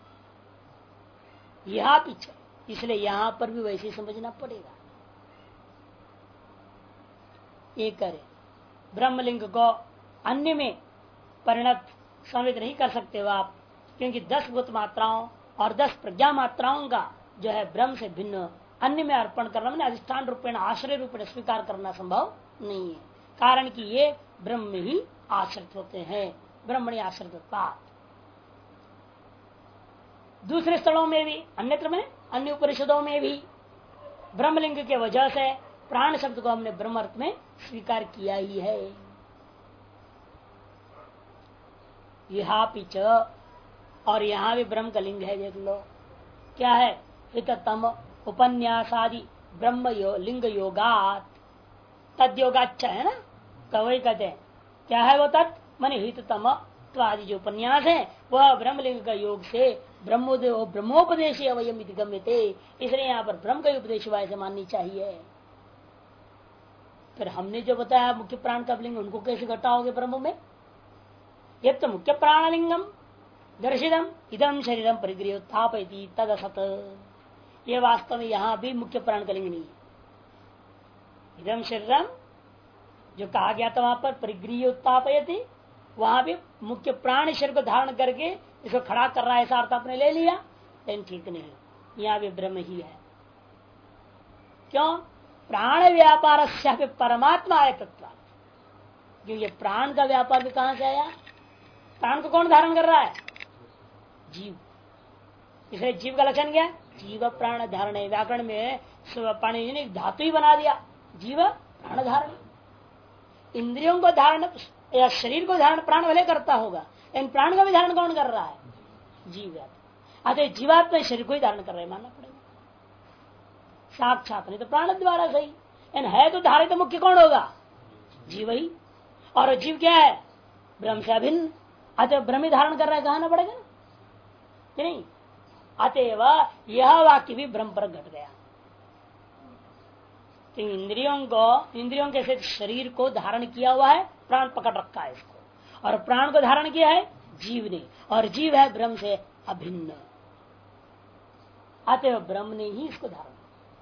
यह पीछे, इसलिए यहां पर भी वैसे ही समझना पड़ेगा। ये करे ब्रह्मलिंग को अन्य में परिणत संवित नहीं कर सकते हो आप, क्योंकि 10 भूत मात्राओं और 10 प्रज्ञा मात्राओं का जो है ब्रह्म से भिन्न अन्य में अर्पण करना, मैंने अधिष्ठान रूपेण आश्रय रूपेण स्वीकार करना संभव नहीं है। कारण कि ये ब्रह्म में ही आश्रित होते हैं, ब्रह्मणी आश्रित। दूसरे स्थलों में भी, अन्यत्र में, अन्य उपनिषदों में भी ब्रह्मलिंग के वजह से प्राण शब्द को हमने ब्रह्म अर्थ में स्वीकार किया ही है। यहाँ पिच, और यहाँ भी ब्रह्म का लिंग है, देख लो क्या है, हिततम उपन्यासादि ब्रह्म लिंग योगात, तद योगाच्छ है ना, तो वही कहते हैं क्या है वो तत् माने हिततम आदि जो उपन्यास है वह ब्रह्मलिंग का योग से ब्रह्मोपदेश अवयम गम्यते, इसलिए यहाँ पर ब्रह्म का उपदेश से माननी चाहिए। फिर हमने जो बताया मुख्य प्राण का लिंग, उनको कैसे घटाओगे ब्रह्म में? ये तो मुख्य प्राणलिंगम दर्शितम इदम शरीरम परिगृह उत्थापयति तद असत, ये वास्तव में यहाँ भी मुख्य प्राण का लिंग नहीं है। इदम शरीरम जो कहा गया था वहां पर परिगृह उत्थापयति, वहां भी मुख्य प्राण शरीर को धारण करके इसको खड़ा कर रहा है, ऐसा अर्थ आपने ले लिया, लेकिन ठीक नहीं, यहाँ भी ब्रह्म ही है। क्यों? प्राण व्यापार से परमात्मा आय तत्व, क्योंकि प्राण का व्यापार भी कहां से आया? प्राण को कौन धारण कर रहा है? जीव। इसलिए जीव का लक्षण क्या है? जीव प्राण धारण है। व्याकरण में पाणिनि ने धातु ही बना दिया, जीव प्राण धारण। इंद्रियों को धारण या शरीर को धारण प्राण भले करता होगा, लेकिन प्राण का भी धारण कौन कर रहा है? जीव। अतः जीवात्मा शरीर को ही धारण कर रहे, मानना पड़ेगा साक्षात, नहीं तो प्राण द्वारा सही है तो धारित तो मुख्य कौन होगा? जीव ही। और जीव क्या है? ब्रह्म से अभिन्न, अतः ब्रह्म धारण कर रहा है, कहना पड़ेगा ना कि नहीं? अतएव यह वाक्य भी ब्रह्म पर घट गया। तो इंद्रियों के साथ शरीर को धारण किया हुआ है, प्राण पकड़ रखा है इसको, और प्राण को धारण किया है जीव ने, और जीव है ब्रह्म से अभिन्न, अतएव ब्रह्म ने ही इसको धारण।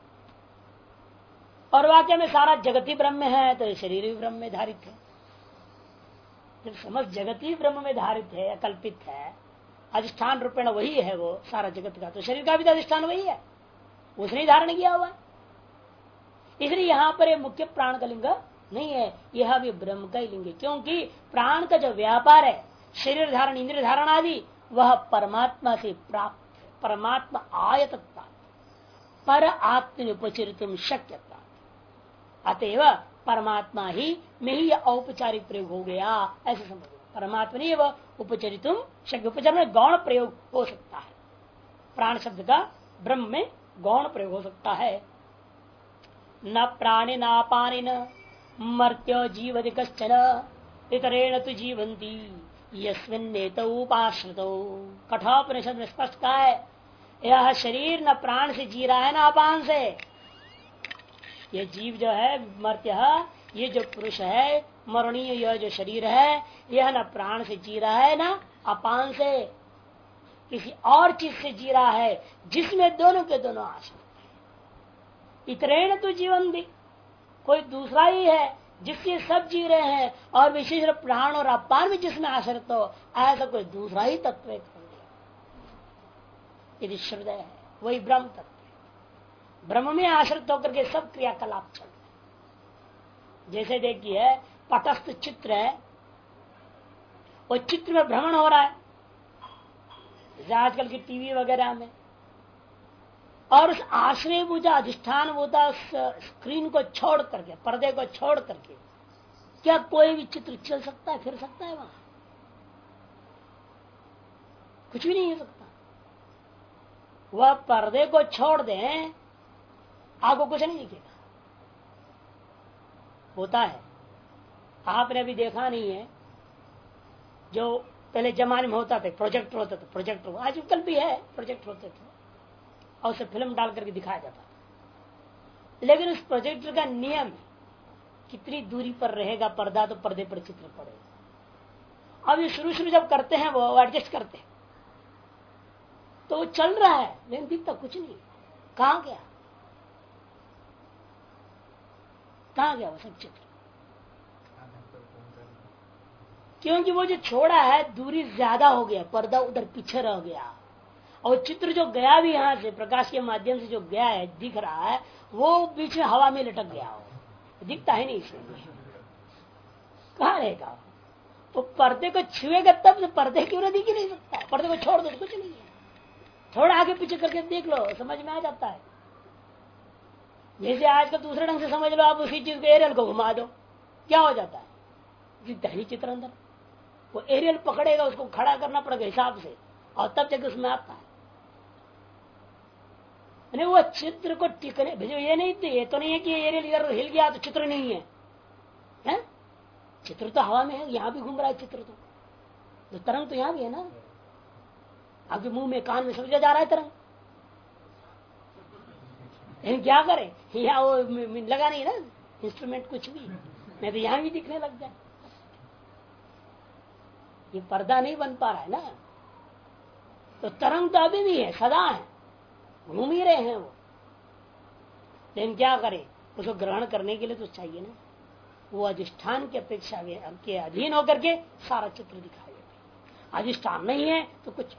और वाक्य में सारा जगत ही ब्रह्म है, तो शरीर भी ब्रह्म में धारित है। जब समझ जगत ही ब्रह्म में धारित है, कल्पित है, अधिष्ठान रूपेण वही है वो सारा जगत का, तो शरीर का भी तो अधिष्ठान वही है, उसने धारण किया हुआ है। इसलिए यहाँ पर मुख्य प्राण का लिंग नहीं है, यह भी ब्रह्म का ही लिंग है, क्योंकि प्राण का जो व्यापार है, शरीर धारण इंद्रिय धारण आदि, वह परमात्मा से प्राप्त, परमात्मा आयतत्ता पर आत्मोपचरित शक्यता, अतएव परमात्मा ही में ही औपचारिक प्रयोग हो गया, ऐसे समझो। परमात्मा नहीं वह उपचरितुम शक्य, उपचार में गौण प्रयोग हो सकता है, प्राण शब्द का ब्रह्म में गौण प्रयोग हो सकता है। न प्राणी न पानी न मर्त्य जीवति कश्चन इतरेण तु जीवंती यस्मिन्नेतौ उपाश्रितौ। कठोपनिषद में स्पष्ट कहा है, यह शरीर न प्राण से जी रहा है न अपान से। ये जीव जो है मर्त्य, ये जो पुरुष है मरणीय, यह जो शरीर है, यह न प्राण से जी रहा है न अपान से, किसी और चीज से जी रहा है जिसमें दोनों के दोनों आश्रित है। इतरेण तो जीवन भी कोई दूसरा ही है जिससे सब जी रहे हैं, और विशेष प्राण और अपान भी जिसमें आश्रित हो, ऐसा कोई दूसरा ही तत्व यदि श्रद्धेय है, वही ब्रह्म तत्व है। ब्रह्म में आश्रित होकर के सब क्रियाकलाप चल रहे। जैसे देखिए पटस्थ चित्र है, वो चित्र में भ्रमण हो रहा है जैसे आजकल की टीवी वगैरह में, और उस आश्रय भूजा अधिष्ठान भूता उस स्क्रीन को छोड़ करके, पर्दे को छोड़ करके क्या कोई भी चित्र चल सकता है, फिर सकता है? वहां कुछ भी नहीं हो सकता। वह पर्दे को छोड़ दें, आपको कुछ नहीं दिखेगा। होता है, आपने अभी देखा नहीं है, जो पहले जमाने में होता था प्रोजेक्टर होता था, प्रोजेक्टर आजकल भी है, प्रोजेक्टर होते थे और उसे फिल्म डाल करके दिखाया जाता था। लेकिन उस प्रोजेक्टर का नियम कितनी दूरी पर रहेगा पर्दा, तो पर्दे पर चित्र पड़ेगा। अब ये शुरू जब करते हैं वो एडजस्ट करते हैं, तो वो चल रहा है लेकिन दिखता कुछ नहीं। कहां गया, कहां गया वो सब चित्र? क्योंकि वो जो छोड़ा है दूरी ज्यादा हो गया, पर्दा उधर पीछे रह गया, और चित्र जो गया भी यहां से प्रकाश के माध्यम से जो गया है दिख रहा है, वो बीच में हवा में लटक गया हो, दिखता है नहीं इसलिए कहा रहेगा। वो पर्दे को छुएगा तब तो पर्दे क्यों ना दिख ही नहीं सकता, पर्दे को छोड़ दो तो कुछ नहीं है, थोड़ा आगे पीछे करके देख लो समझ में आ जाता है। जैसे आज का दूसरे ढंग से समझ लो, आप उसी चीज को एरियल को घुमा दो, क्या हो जाता है, दिखता ही चित्र अंदर। वो एरियल पकड़ेगा, उसको खड़ा करना पड़ेगा हिसाब से, और तब जाके उसमें आता है। वो चित्र को टिकने ये नहीं, ये तो नहीं है कि एरियल इधर हिल गया तो चित्र नहीं है, है? चित्र तो हवा में है, यहाँ भी घूम रहा है चित्र, तो तरंग तो यहाँ भी है ना, आपके मुंह में कान में समझा जा रहा है तरंग, लेकिन क्या करें, यहाँ वो लगा नहीं ना इंस्ट्रूमेंट कुछ भी, नहीं तो यहाँ भी दिखने लग जाए। ये पर्दा नहीं बन पा रहा है ना, तो तरंग तो अभी भी है, सदा है, घूम ही रहे हैं वो, लेकिन क्या करें, उसको ग्रहण करने के लिए तो चाहिए ना, वो अधिष्ठान की अपेक्षा के अधीन होकर के सारा चित्र दिखाई देते। अधिष्ठान नहीं है तो कुछ,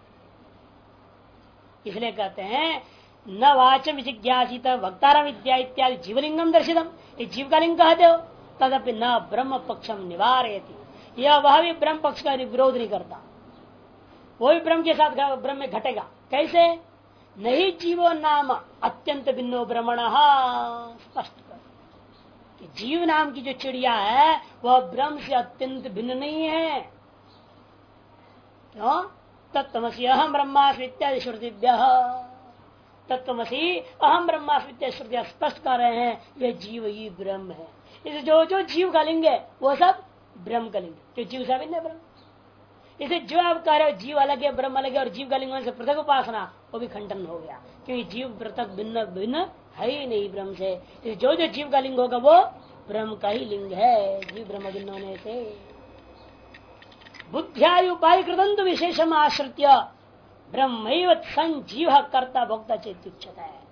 इसलिए कहते हैं न वाचम जिज्ञासित वक्तारम विद्या इत्यादि जीवलिंगम दर्शितम, ये जीव का लिंग कहते हो, तदपि न ब्रह्म पक्षम निवारयति, यह वह भी ब्रह्म पक्ष का विरोध नहीं करता, वो भी ब्रह्म के साथ ब्रह्म में घटेगा। कैसे? नहीं जीवो नाम अत्यंत भिन्नो ब्रह्मण, स्पष्ट कर, जीव नाम की जो चिड़िया है वह ब्रह्म से अत्यंत भिन्न नहीं है। क्यों? तत्त्वमसि अहम ब्रह्मास्मि इत्यादि श्रुतिभ्य, तत्त्वमसि अहम ब्रह्मास्मि इत्यादि श्रुतियां स्पष्ट कर रहे हैं यह जीव ही ब्रह्म है। इसे जो जो जीव का लिंग है वो सब ब्रह्म का लिंग, जो जीव से भिन्न है ब्रह्म। इसे जो आप कह रहे हो जीव अलग है ब्रह्म अलग है और जीव का लिंग से पृथक उपासना, वो भी खंडन हो गया, क्योंकि जीव पृथक भिन्न भिन्न है ही नहीं ब्रह्म से। जो जो जीव का लिंग होगा वो ब्रह्म का ही लिंग है, जीव ब्रह्म भिन्न होने से। बुद्धियादि उपाय कृतंतु विशेषम आश्रित्य ब्रह्म सन जीव कर्ता भोक्ता चेत्युच्यता है।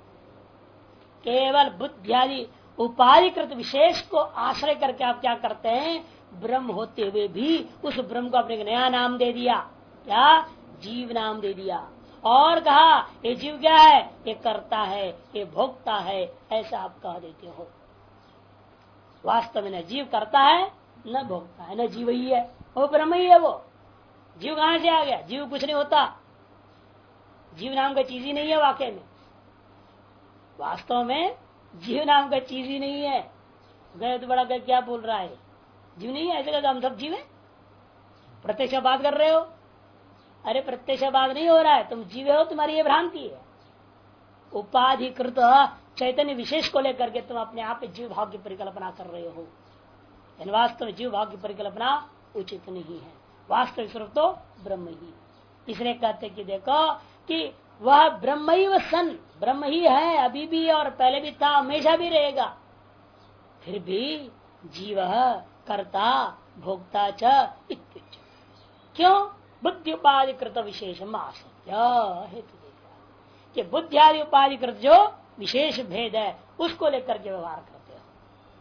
केवल बुद्धियादि उपाधिकृत विशेष को आश्रय करके आप क्या करते हैं, ब्रह्म होते हुए भी उस ब्रह्म को अपने नया नाम दे दिया, क्या? जीव नाम दे दिया, और कहा ये जीव क्या है, ये करता है, ये भोगता है, ऐसा आप कह देते हो। वास्तव में न जीव करता है न भोगता है, न जीव ही है, वो ब्रह्म ही है। वो जीव कहां से आ गया? जीव कुछ नहीं होता, जीव नाम का चीज ही नहीं है वाकई में, वास्तव में जीव नाम का चीज ही नहीं है। गए तो बड़ा गए क्या बोल रहा है, जीव नहीं है, ऐसे कहते हम सब जीव है, प्रत्यक्ष बात कर रहे हो। अरे प्रत्यक्ष बात नहीं हो रहा है, तुम जीव हो, तुम्हारी ये भ्रांति है। उपाधिकृत चैतन्य विशेष को लेकर के तुम अपने आप जीव भाव की परिकल्पना कर रहे हो, वास्तव में जीव भाव की परिकल्पना उचित नहीं है। वास्तविक स्वरूप तो ब्रह्म ही, इसलिए कहते कि देखो कि वह ब्रह्म ही, वह सन ब्रह्म ही है, अभी भी और पहले भी था, हमेशा भी रहेगा। फिर भी जीव कर्ता भोक्ता च इत्युच्यते। क्यों? बुद्धि उपाधिकृत विशेष हेतु कि बुद्धि आदि उपाधिकृत जो विशेष भेद है उसको लेकर के व्यवहार करते हो।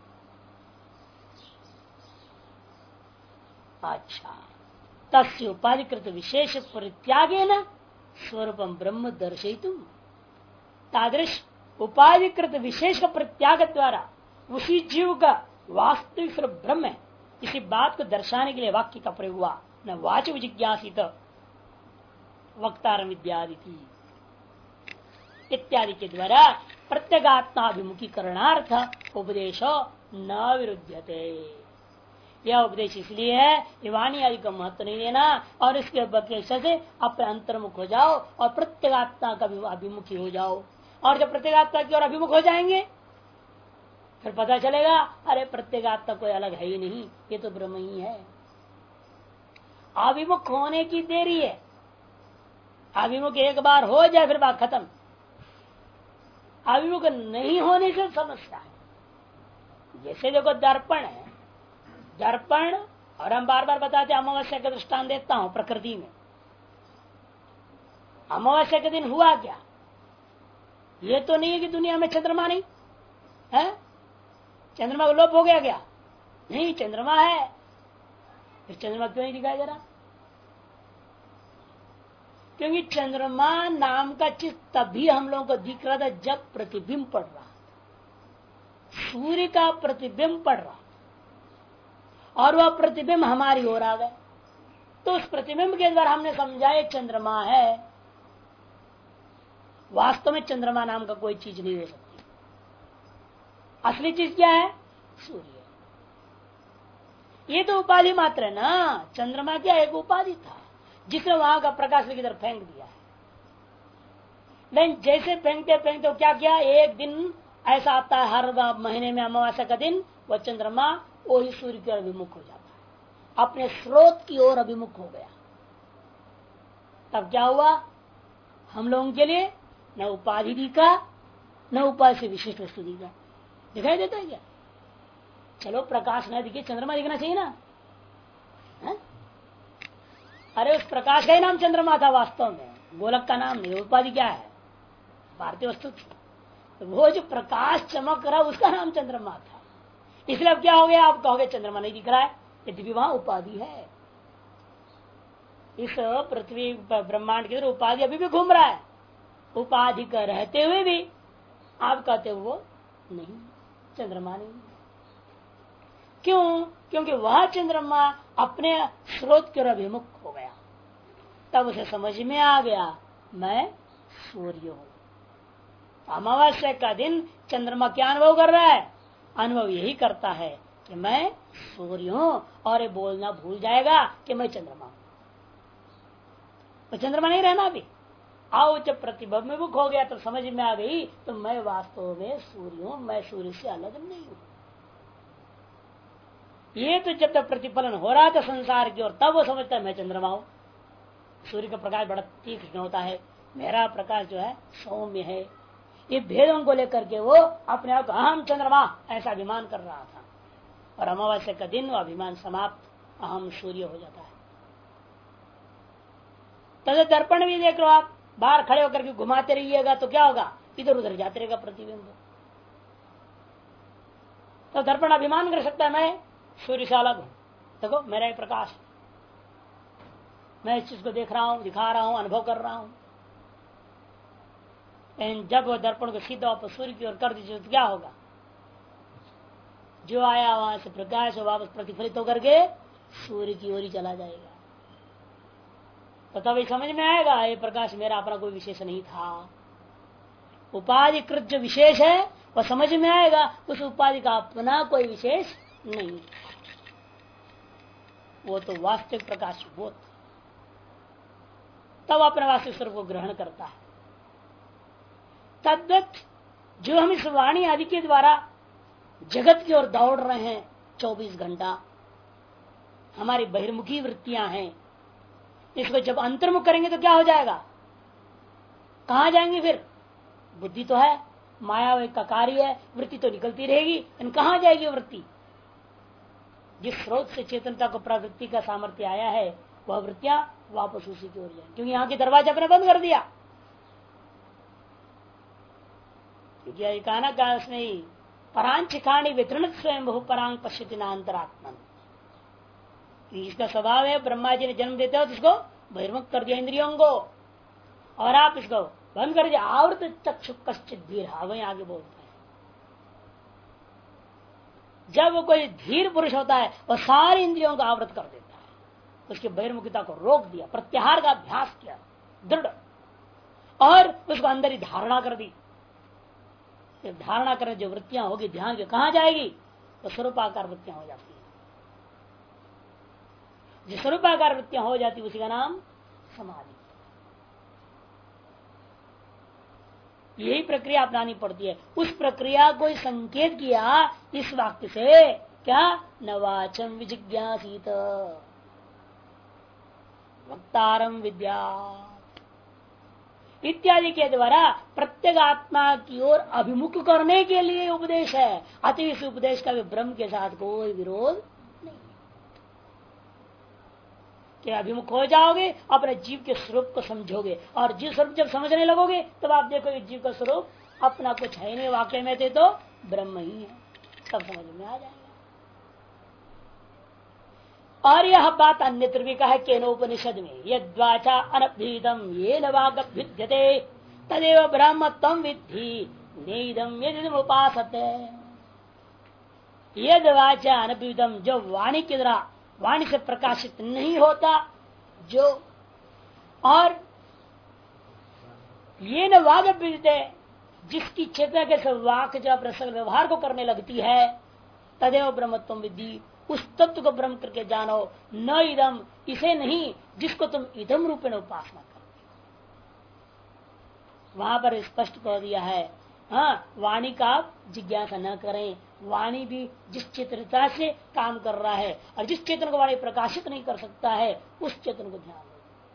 अच्छा, तस्य उपाधिकृत विशेष परित्यागे न स्वरूपम ब्रह्म दर्शयितुम, तादृश उपाधिकृत विशेष का परित्याग द्वारा उसी जीव का वास्तविक स्वरूप ब्रह्म है, इसी बात को दर्शाने के लिए वाक्य का प्रयोग हुआ। न वाच जिज्ञासित वक्तार विद्यादि इत्यादि के द्वारा प्रत्यगात्माभिमुखीकरणार्थ उपदेश न विरुद्धते। यह उपदेश इसलिए है कि वाणी आदि का महत्व नहीं देना और इसके अपेक्षा से अपने अंतर्मुख हो जाओ और प्रत्यगात्मा का अभिमुखी हो जाओ। और जब प्रत्यगात्मा की ओर अभिमुख हो जाएंगे फिर पता चलेगा अरे प्रत्यगात्मा कोई अलग है ही नहीं, ये तो ब्रह्म ही है। अभिमुख होने की देरी है, अभिमुख एक बार हो जाए फिर बात खत्म। अभिमुख नहीं होने से समस्या है। जैसे देखो दर्पण है, दर्पण, और हम बार बार बताते अमावस्या का दृष्टांत देता हूं प्रकृति में। अमावस्या के दिन हुआ क्या? ये तो नहीं है कि दुनिया में चंद्रमा नहीं है, चंद्रमा का लोप हो गया क्या? नहीं, चंद्रमा है, फिर चंद्रमा क्यों नहीं दिखाई दे रहा? क्योंकि चंद्रमा नाम का चीज तभी हम लोगों को दिख रहा था जब प्रतिबिंब पड़ रहा, सूर्य का प्रतिबिंब पड़ रहा, और वह प्रतिबिंब हमारी ओर आ गए। तो उस प्रतिबिंब के द्वारा हमने समझा ये चंद्रमा है। वास्तव में चंद्रमा नाम का कोई चीज नहीं हो सकती। असली चीज क्या है? सूर्य। ये तो उपाधि मात्र है ना। चंद्रमा क्या एक उपाधि था जिसने वहां का प्रकाश की तरफ फेंक दिया है। लेकिन जैसे फेंकते फेंकते तो क्या किया, एक दिन ऐसा आता है हर महीने में अमावस्या का दिन, वह चंद्रमा वही सूर्य की ओर अभिमुख हो जाता है, अपने स्रोत की ओर अभिमुख हो गया। तब क्या हुआ, हम लोगों के लिए न उपाधि दिखा न उपाधि से विशिष्ट वस्तु दिखा। दिखाई देता है क्या? चलो प्रकाश न दिखे, चंद्रमा दिखना चाहिए ना है? अरे उस प्रकाश का ही नाम चंद्रमा था वास्तव में, गोलक का नाम नहीं। उपाधि क्या है? भारतीय वस्तु थी। तो वो जो प्रकाश चमक रहा उसका नाम चंद्रमा था। इसलिए अब क्या हो गया, आप कहोगे चंद्रमा नहीं दिख रहा है, यदि भी वहां उपाधि है। इस पृथ्वी ब्रह्मांड के अंदर उपाधि अभी भी घूम रहा है। उपाधि का रहते हुए भी आप कहते हो वो नहीं, चंद्रमा नहीं। क्यों? क्योंकि वह चंद्रमा अपने स्रोत की ओर अभिमुख हो गया। तब उसे समझ में आ गया मैं सूर्य हूं। अमावस्या का दिन चंद्रमा क्या अनुभव कर रहा है? अनुभव यही करता है कि मैं सूर्य हूं, और ये बोलना भूल जाएगा कि मैं चंद्रमा हूं। तो चंद्रमा नहीं रहना अभी। आओ जब प्रतिबिंब में मुख हो गया तो समझ में आ गई तो मैं वास्तव में सूर्य हूं, मैं सूर्य से अलग नहीं हूं। ये तो जब तक प्रतिफलन हो रहा था संसार की ओर, तब वो समझता है मैं चंद्रमा हूं। सूर्य का प्रकाश बड़ा तीक्ष्ण होता है, मेरा प्रकाश जो है सौम्य है। ये भेदों को लेकर के वो अपने आप अहम चंद्रमा ऐसा अभिमान कर रहा था, और अमावस्या का दिन वो अभिमान समाप्त, अहम सूर्य हो जाता है। तब दर्पण भी देख लो आप, बाहर खड़े होकर के घुमाते रहिएगा तो क्या होगा, इधर उधर जाते रहेगा प्रतिबिंब। तो दर्पण अभिमान कर सकता है मैं सूर्य से अलग हूं, देखो मेरा एक प्रकाश, मैं इस चीज को देख रहा हूं, दिखा रहा हूं, अनुभव कर रहा हूं। लेकिन जब वह दर्पण को सीधा वापस सूर्य की ओर कर दीजिए तो क्या होगा, जो आया वहां से प्रकाश वापस प्रतिफलित होकर के सूर्य की ओर ही चला जाएगा। तो तभी समझ में आएगा ये प्रकाश मेरा अपना कोई विशेष नहीं था। उपाधिकृत जो विशेष है वह समझ में आएगा, उस उपाधि का अपना कोई विशेष नहीं, वो तो वास्तविक प्रकाश बोध। तब अपने वास्तविक स्वरूप को ग्रहण करता है। तद्वत जो हम इस वाणी आदि के द्वारा जगत की ओर दौड़ रहे हैं 24 घंटा, हमारी बहिर्मुखी वृत्तियां हैं, इसको जब अंतर्मुख करेंगे तो क्या हो जाएगा, कहां जाएंगे फिर? बुद्धि तो है, माया का कार्य है, वृत्ति तो निकलती रहेगी, लेकिन कहां जाएगी वृत्ति? जिस स्रोत से चेतनता को प्रवृत्ति का सामर्थ्य आया है वह वृत्तियां वापस उसी की ओर जाएंगी, क्योंकि यहाँ के दरवाजा अपने बंद कर दिया। क्योंकि कहना का उसने परांचिकाणी वितरण स्वयं बहु परांग पश्यति नान्तरात्मन। इसका स्वभाव है, ब्रह्मा जी ने जन्म देते हो तो इसको बहिर्मुख कर दिया इंद्रियों को, और आप इसको बंद कर दिया। आवृत चक्षु कश्चित धीर, वही आगे बोलते हैं। जब वो कोई धीर पुरुष होता है वह सारी इंद्रियों को आवृत कर देता है, उसकी बहिर्मुखता को रोक दिया, प्रत्याहार का अभ्यास किया दृढ़, और उसको अंदर ही धारणा कर दी। जब धारणा करने जो वृत्तियां होगी ध्यान के, कहां जाएगी? तो स्वरूपाकार वृत्तियां हो जाती है। जो स्वरूपाकार वृत्तियां हो जाती उसी का नाम समाधि। यही प्रक्रिया अपनानी पड़ती है। उस प्रक्रिया को संकेत किया इस वाक्य से, क्या? नवाचम विजिज्ञासित वक्तारम विद्या इत्यादि के द्वारा प्रत्येक आत्मा की ओर अभिमुख करने के लिए उपदेश है। अतः इस उपदेश का भी ब्रह्म के साथ कोई विरोध नहीं। कि अभिमुख हो जाओगे, अपने जीव के स्वरूप को समझोगे, और जीव स्वरूप जब समझने लगोगे तब आप देखोगे जीव का स्वरूप अपना कुछ है नहीं, वाकई में थे तो ब्रह्म ही है, तब समझ में आ जाएगा। और यह बात अन्यत्र भी कहा केनोपनिषद में, यद्वाचा अनभ्युतम ये नवागभ्युद्यते तदेव ब्रह्म तम विद्धि नेदम यदिदम उपासते। यद्वाचा अनभ्युतम, जो वाणी के द्वारा वाणी से प्रकाशित नहीं होता जो, और ये न वागभ्युदते, जिसकी चेतना के वाक जो प्रसंग व्यवहार को करने लगती है, तदेव ब्रह्मत्व विद्धि, उस तत्व को ब्रह्म करके जानो, न इदम, इसे नहीं जिसको तुम इदम रूप में उपासना करो। वहां पर स्पष्ट कह दिया है, हाँ वाणी का आप जिज्ञासा न करें, वाणी भी जिस चेतनता से काम कर रहा है और जिस चेतन को वाणी प्रकाशित नहीं कर सकता है उस चेतन को ध्यान दो।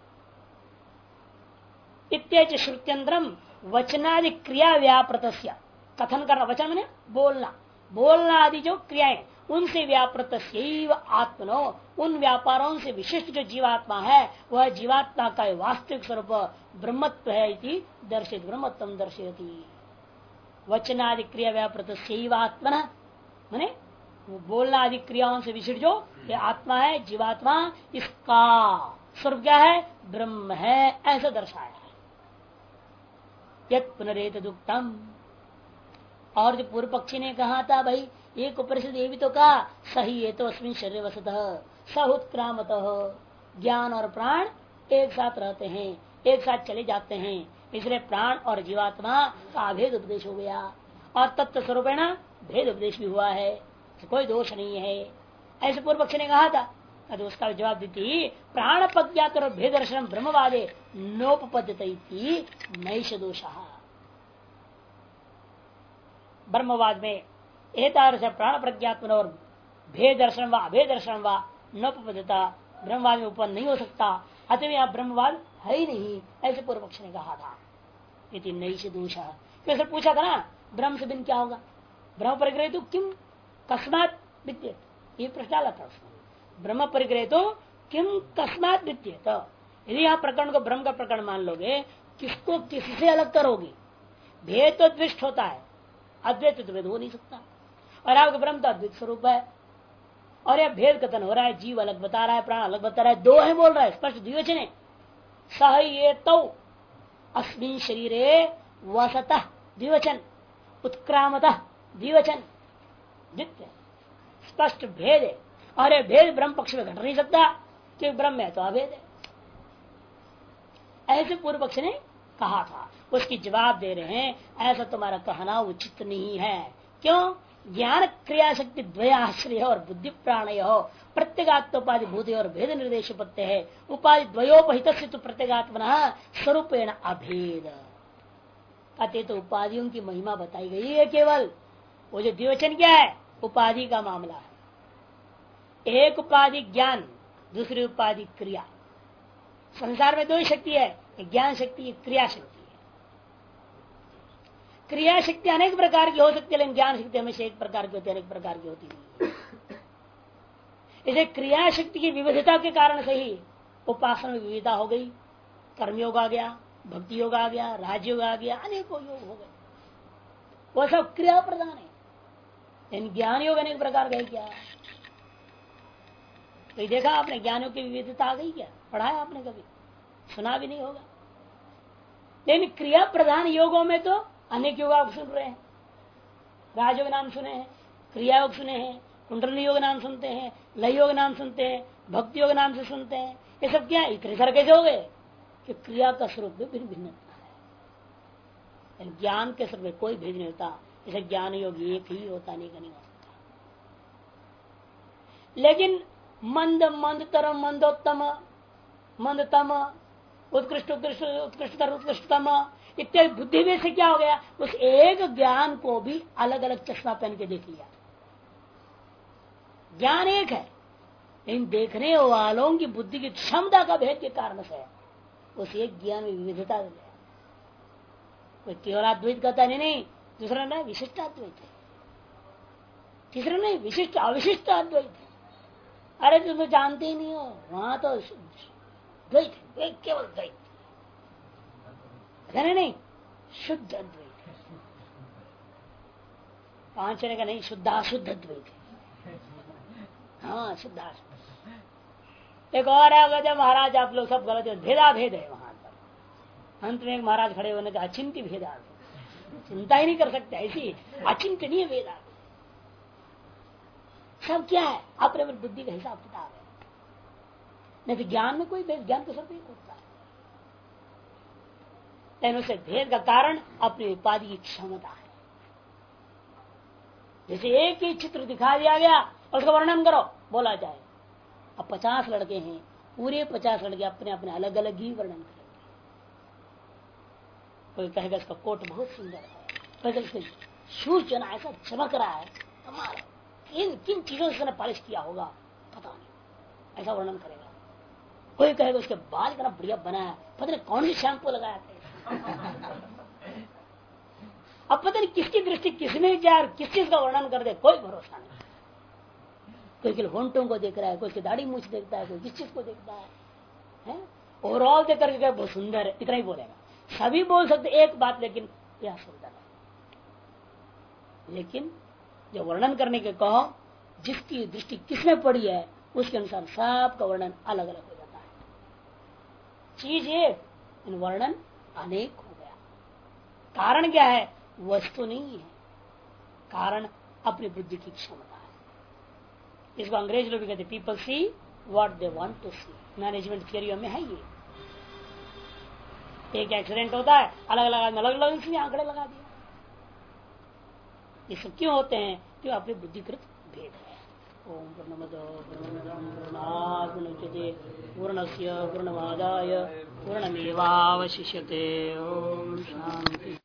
इत्येच श्रुत्यंतरम वचनादि क्रिया व्यापृत, कथन करना, वचन मैंने बोलना, बोलना आदि जो क्रियाएं उनसे व्यापृत आत्मनो, उन व्यापारों से विशिष्ट जो जीवात्मा है वह जीवात्मा का वास्तविक स्वरूप ब्रह्मत्व है इति दर्शित, ब्रह्मत्व दर्शयति। वचनादि क्रिया व्यापृत आत्मन, माने बोलना आदि क्रियाओं से विशिष्ट जो ये आत्मा है जीवात्मा, इसका स्वरूप क्या है, ब्रह्म है, ऐसा दर्शाया है। यत् पुनरेत दुक्तम, और जो पूर्व पक्षी ने कहा था भाई एक उपनिषद ये भी तो कहा सही ये तो अस्मिन शरीर वसतः सहुत्क्रामत, ज्ञान और प्राण एक साथ रहते हैं, एक साथ चले जाते हैं, इसलिए प्राण और जीवात्मा का अभेद उपदेश हो गया और तत्व स्वरूप भेद उपदेश भी हुआ है, तो कोई दोष नहीं है, ऐसे पूर्व पक्षी ने कहा था। तो उसका जवाब देती, प्राण पज्ञात और भेद दर्शन ब्रह्मवादे नोपपद्यते नैष दोष। ब्रह्मवाद में एतादृश प्राण प्रज्ञात्मन और भेद दर्शन व अभेद दर्शन व नोपपद्यता ब्रह्मवाद में उपन्न नहीं हो सकता, अतः यहाँ ब्रह्मवाद है ही नहीं, ऐसे पूर्व पक्ष ने कहा था। इति नैष दोष, वैसे पूछा था ना ब्रह्म से भिन्न क्या होगा, ब्रह्म परिग्रह तो किम कस्मात विद्येत, ये प्रश्न डाला था उसने। ब्रह्म परिग्रह तो किम कस्मात विद्येत, यदि यहाँ प्रकरण को ब्रह्म का प्रकरण मान लोगे, किसको किससे अलग करोगे, भेद तो द्विष्ट होता है, अद्वैत तो भेद हो नहीं सकता, और आपका ब्रह्म तो अद्वैत स्वरूप है, और यह भेद कथन हो रहा है, जीव अलग बता रहा है, प्राण अलग बता रहा है, दो है बोल रहा है, स्पष्ट द्विवचन है। सह ये तो अस्मिन शरीरे वसतः द्विवचन, उत्क्रामतः द्विवचन, द्वितीय स्पष्ट भेद है, और यह भेद ब्रह्म पक्ष में घट नहीं सकता क्योंकि ब्रह्म है तो अभेद है, ऐसे पूर्व पक्ष ने कहा था। उसकी जवाब दे रहे हैं, ऐसा तुम्हारा कहना उचित नहीं है। क्यों? ज्ञान क्रिया शक्ति द्वयाश्रय और बुद्धि प्राणय हो, प्रत्येगात्मोपाधि भूत और भेद निर्देश पत्य है, उपाधि द्वयोपहित से तो प्रत्येगात्मना स्वरूपेण अभेद। कहते तो उपाधियों की महिमा बताई गई है, केवल वो जो द्विवचन क्या है, उपाधि का मामला है। एक उपाधि ज्ञान, दूसरी उपाधि क्रिया। संसार में दो ही शक्ति है, एक ज्ञान शक्ति, एक क्रिया शक्ति है। क्रिया शक्ति अनेक प्रकार की हो सकती है, लेकिन ज्ञान शक्ति हमेशा एक प्रकार की होती है, अनेक प्रकार की होती है। इसे क्रिया शक्ति की विविधता के कारण से ही उपासना में विविधता हो गई, कर्मयोग आ गया, भक्ति योग आ गया, राजयोग आ गया, अनेकों योग हो गए, वो सब क्रिया प्रधान है। इन ज्ञान योग अनेक प्रकार का है क्या? तो देखा आपने ज्ञानों की विविधता आ गई क्या? पढ़ाया आपने कभी? सुना भी नहीं होगा। लेकिन क्रिया प्रधान योगों में तो अनेक योग आप सुन रहे हैं, राजयोग नाम सुने हैं, क्रिया योग सुने हैं, कुंडली योग नाम सुनते हैं, लय योग नाम सुनते हैं, भक्ति योग नाम से सुनते हैं। ये सब क्या इतने सारे कैसे हो गए कि क्रिया का स्वरूप में भिन्न भिन्नता है। ज्ञान के स्वरूप में कोई भेद नहीं होता, इसे ज्ञान योग एक ही होता, नहीं हो सकता। लेकिन मंद मंदतर मंदोत्तम मंदतम उत्कृष्ट उत्कृष्ट उत्कृष्टतर उत्कृष्टतम इत्यादि बुद्धि में से क्या हो गया, उस एक ज्ञान को भी अलग अलग चश्मा पहन के देख लिया। ज्ञान एक है, लेकिन देखने वालों की बुद्धि की क्षमता का भेद के कारण से उस एक ज्ञान में विविधता है। कोई केवल अद्वैत कहता नहीं, दूसरा ना विशिष्ट अद्वैत है, तीसरा नहीं विशिष्ट अविशिष्ट अद्वैत है। अरे तुम तो जानते ही नहीं हो, वहां तो द्वैत है, केवल द्वैत नहीं, शुद्ध अद्वैत है। पांच जने का नहीं, शुद्धाशुद्ध अद्वैत है। हाँ शुद्धाशुद्ध, एक और है, कहते महाराज आप लोग सब गलत है, भेदा भेद है वहां पर। अंत में एक महाराज खड़े होने का अचिंत्य भेदा, चिंता ही नहीं कर सकते, ऐसी अचिंतनीय भेदा। सब क्या है, अपने बुद्धि का हिसाब किताब है। नहीं तो ज्ञान में कोई भेद, ज्ञान तो सब एक होता है। लेकिन उसे भेद का कारण अपनी उपाधि की क्षमता है। जैसे एक ही चित्र दिखा दिया गया और उसका वर्णन करो बोला जाए, अब 50 लड़के हैं, पूरे 50 लड़के अपने अपने अलग अलग ही वर्णन करेंगे। कोई कहेगा इसका कोट बहुत सुंदर है, कोई कहेगा शूज जो ना ऐसा चमक रहा है, कमाल, किन किन चीजों से पॉलिश किया होगा पता नहीं, ऐसा वर्णन करेगा। कोई कहेगा उसके बाल इतना बढ़िया बना है, पता नहीं कौन सी शैम्पू लगाया था। अब पता नहीं किसकी दृष्टि किसने क्या किस चीज का वर्णन कर दे, कोई भरोसा नहीं। कोई होंठों को देख रहा है, कोई उसकी दाढ़ी मूछ देखता है, कोई किस चीज को देखता है? ओवरऑल देख करके बहुत सुंदर है, इतना ही बोलेगा। सभी बोल सकते एक बात, लेकिन यह सुंदर है। लेकिन जो वर्णन करने के कहो, जिसकी दृष्टि किसने पड़ी है उसके अनुसार सबका वर्णन अलग अलग हो जाता है। चीज एक, वर्णन अनेक हो गया। कारण क्या है? वस्तु नहीं है, कारण अपनी बुद्धि की क्षमता है। इसको अंग्रेज लोग भी कहते people see what they want to see. Management theory में है ये। एक एक्सीडेंट होता है, अलग अलग अलग आंकड़े लगा दिए। ये सब क्यों होते हैं? क्यों अपने बुद्धिकृत भेद है। ओम पूर्णमद पूर्णमादाय पूर्णस्य पूर्णमादाय पूर्णमेवावशिष्यते। ओम शांति।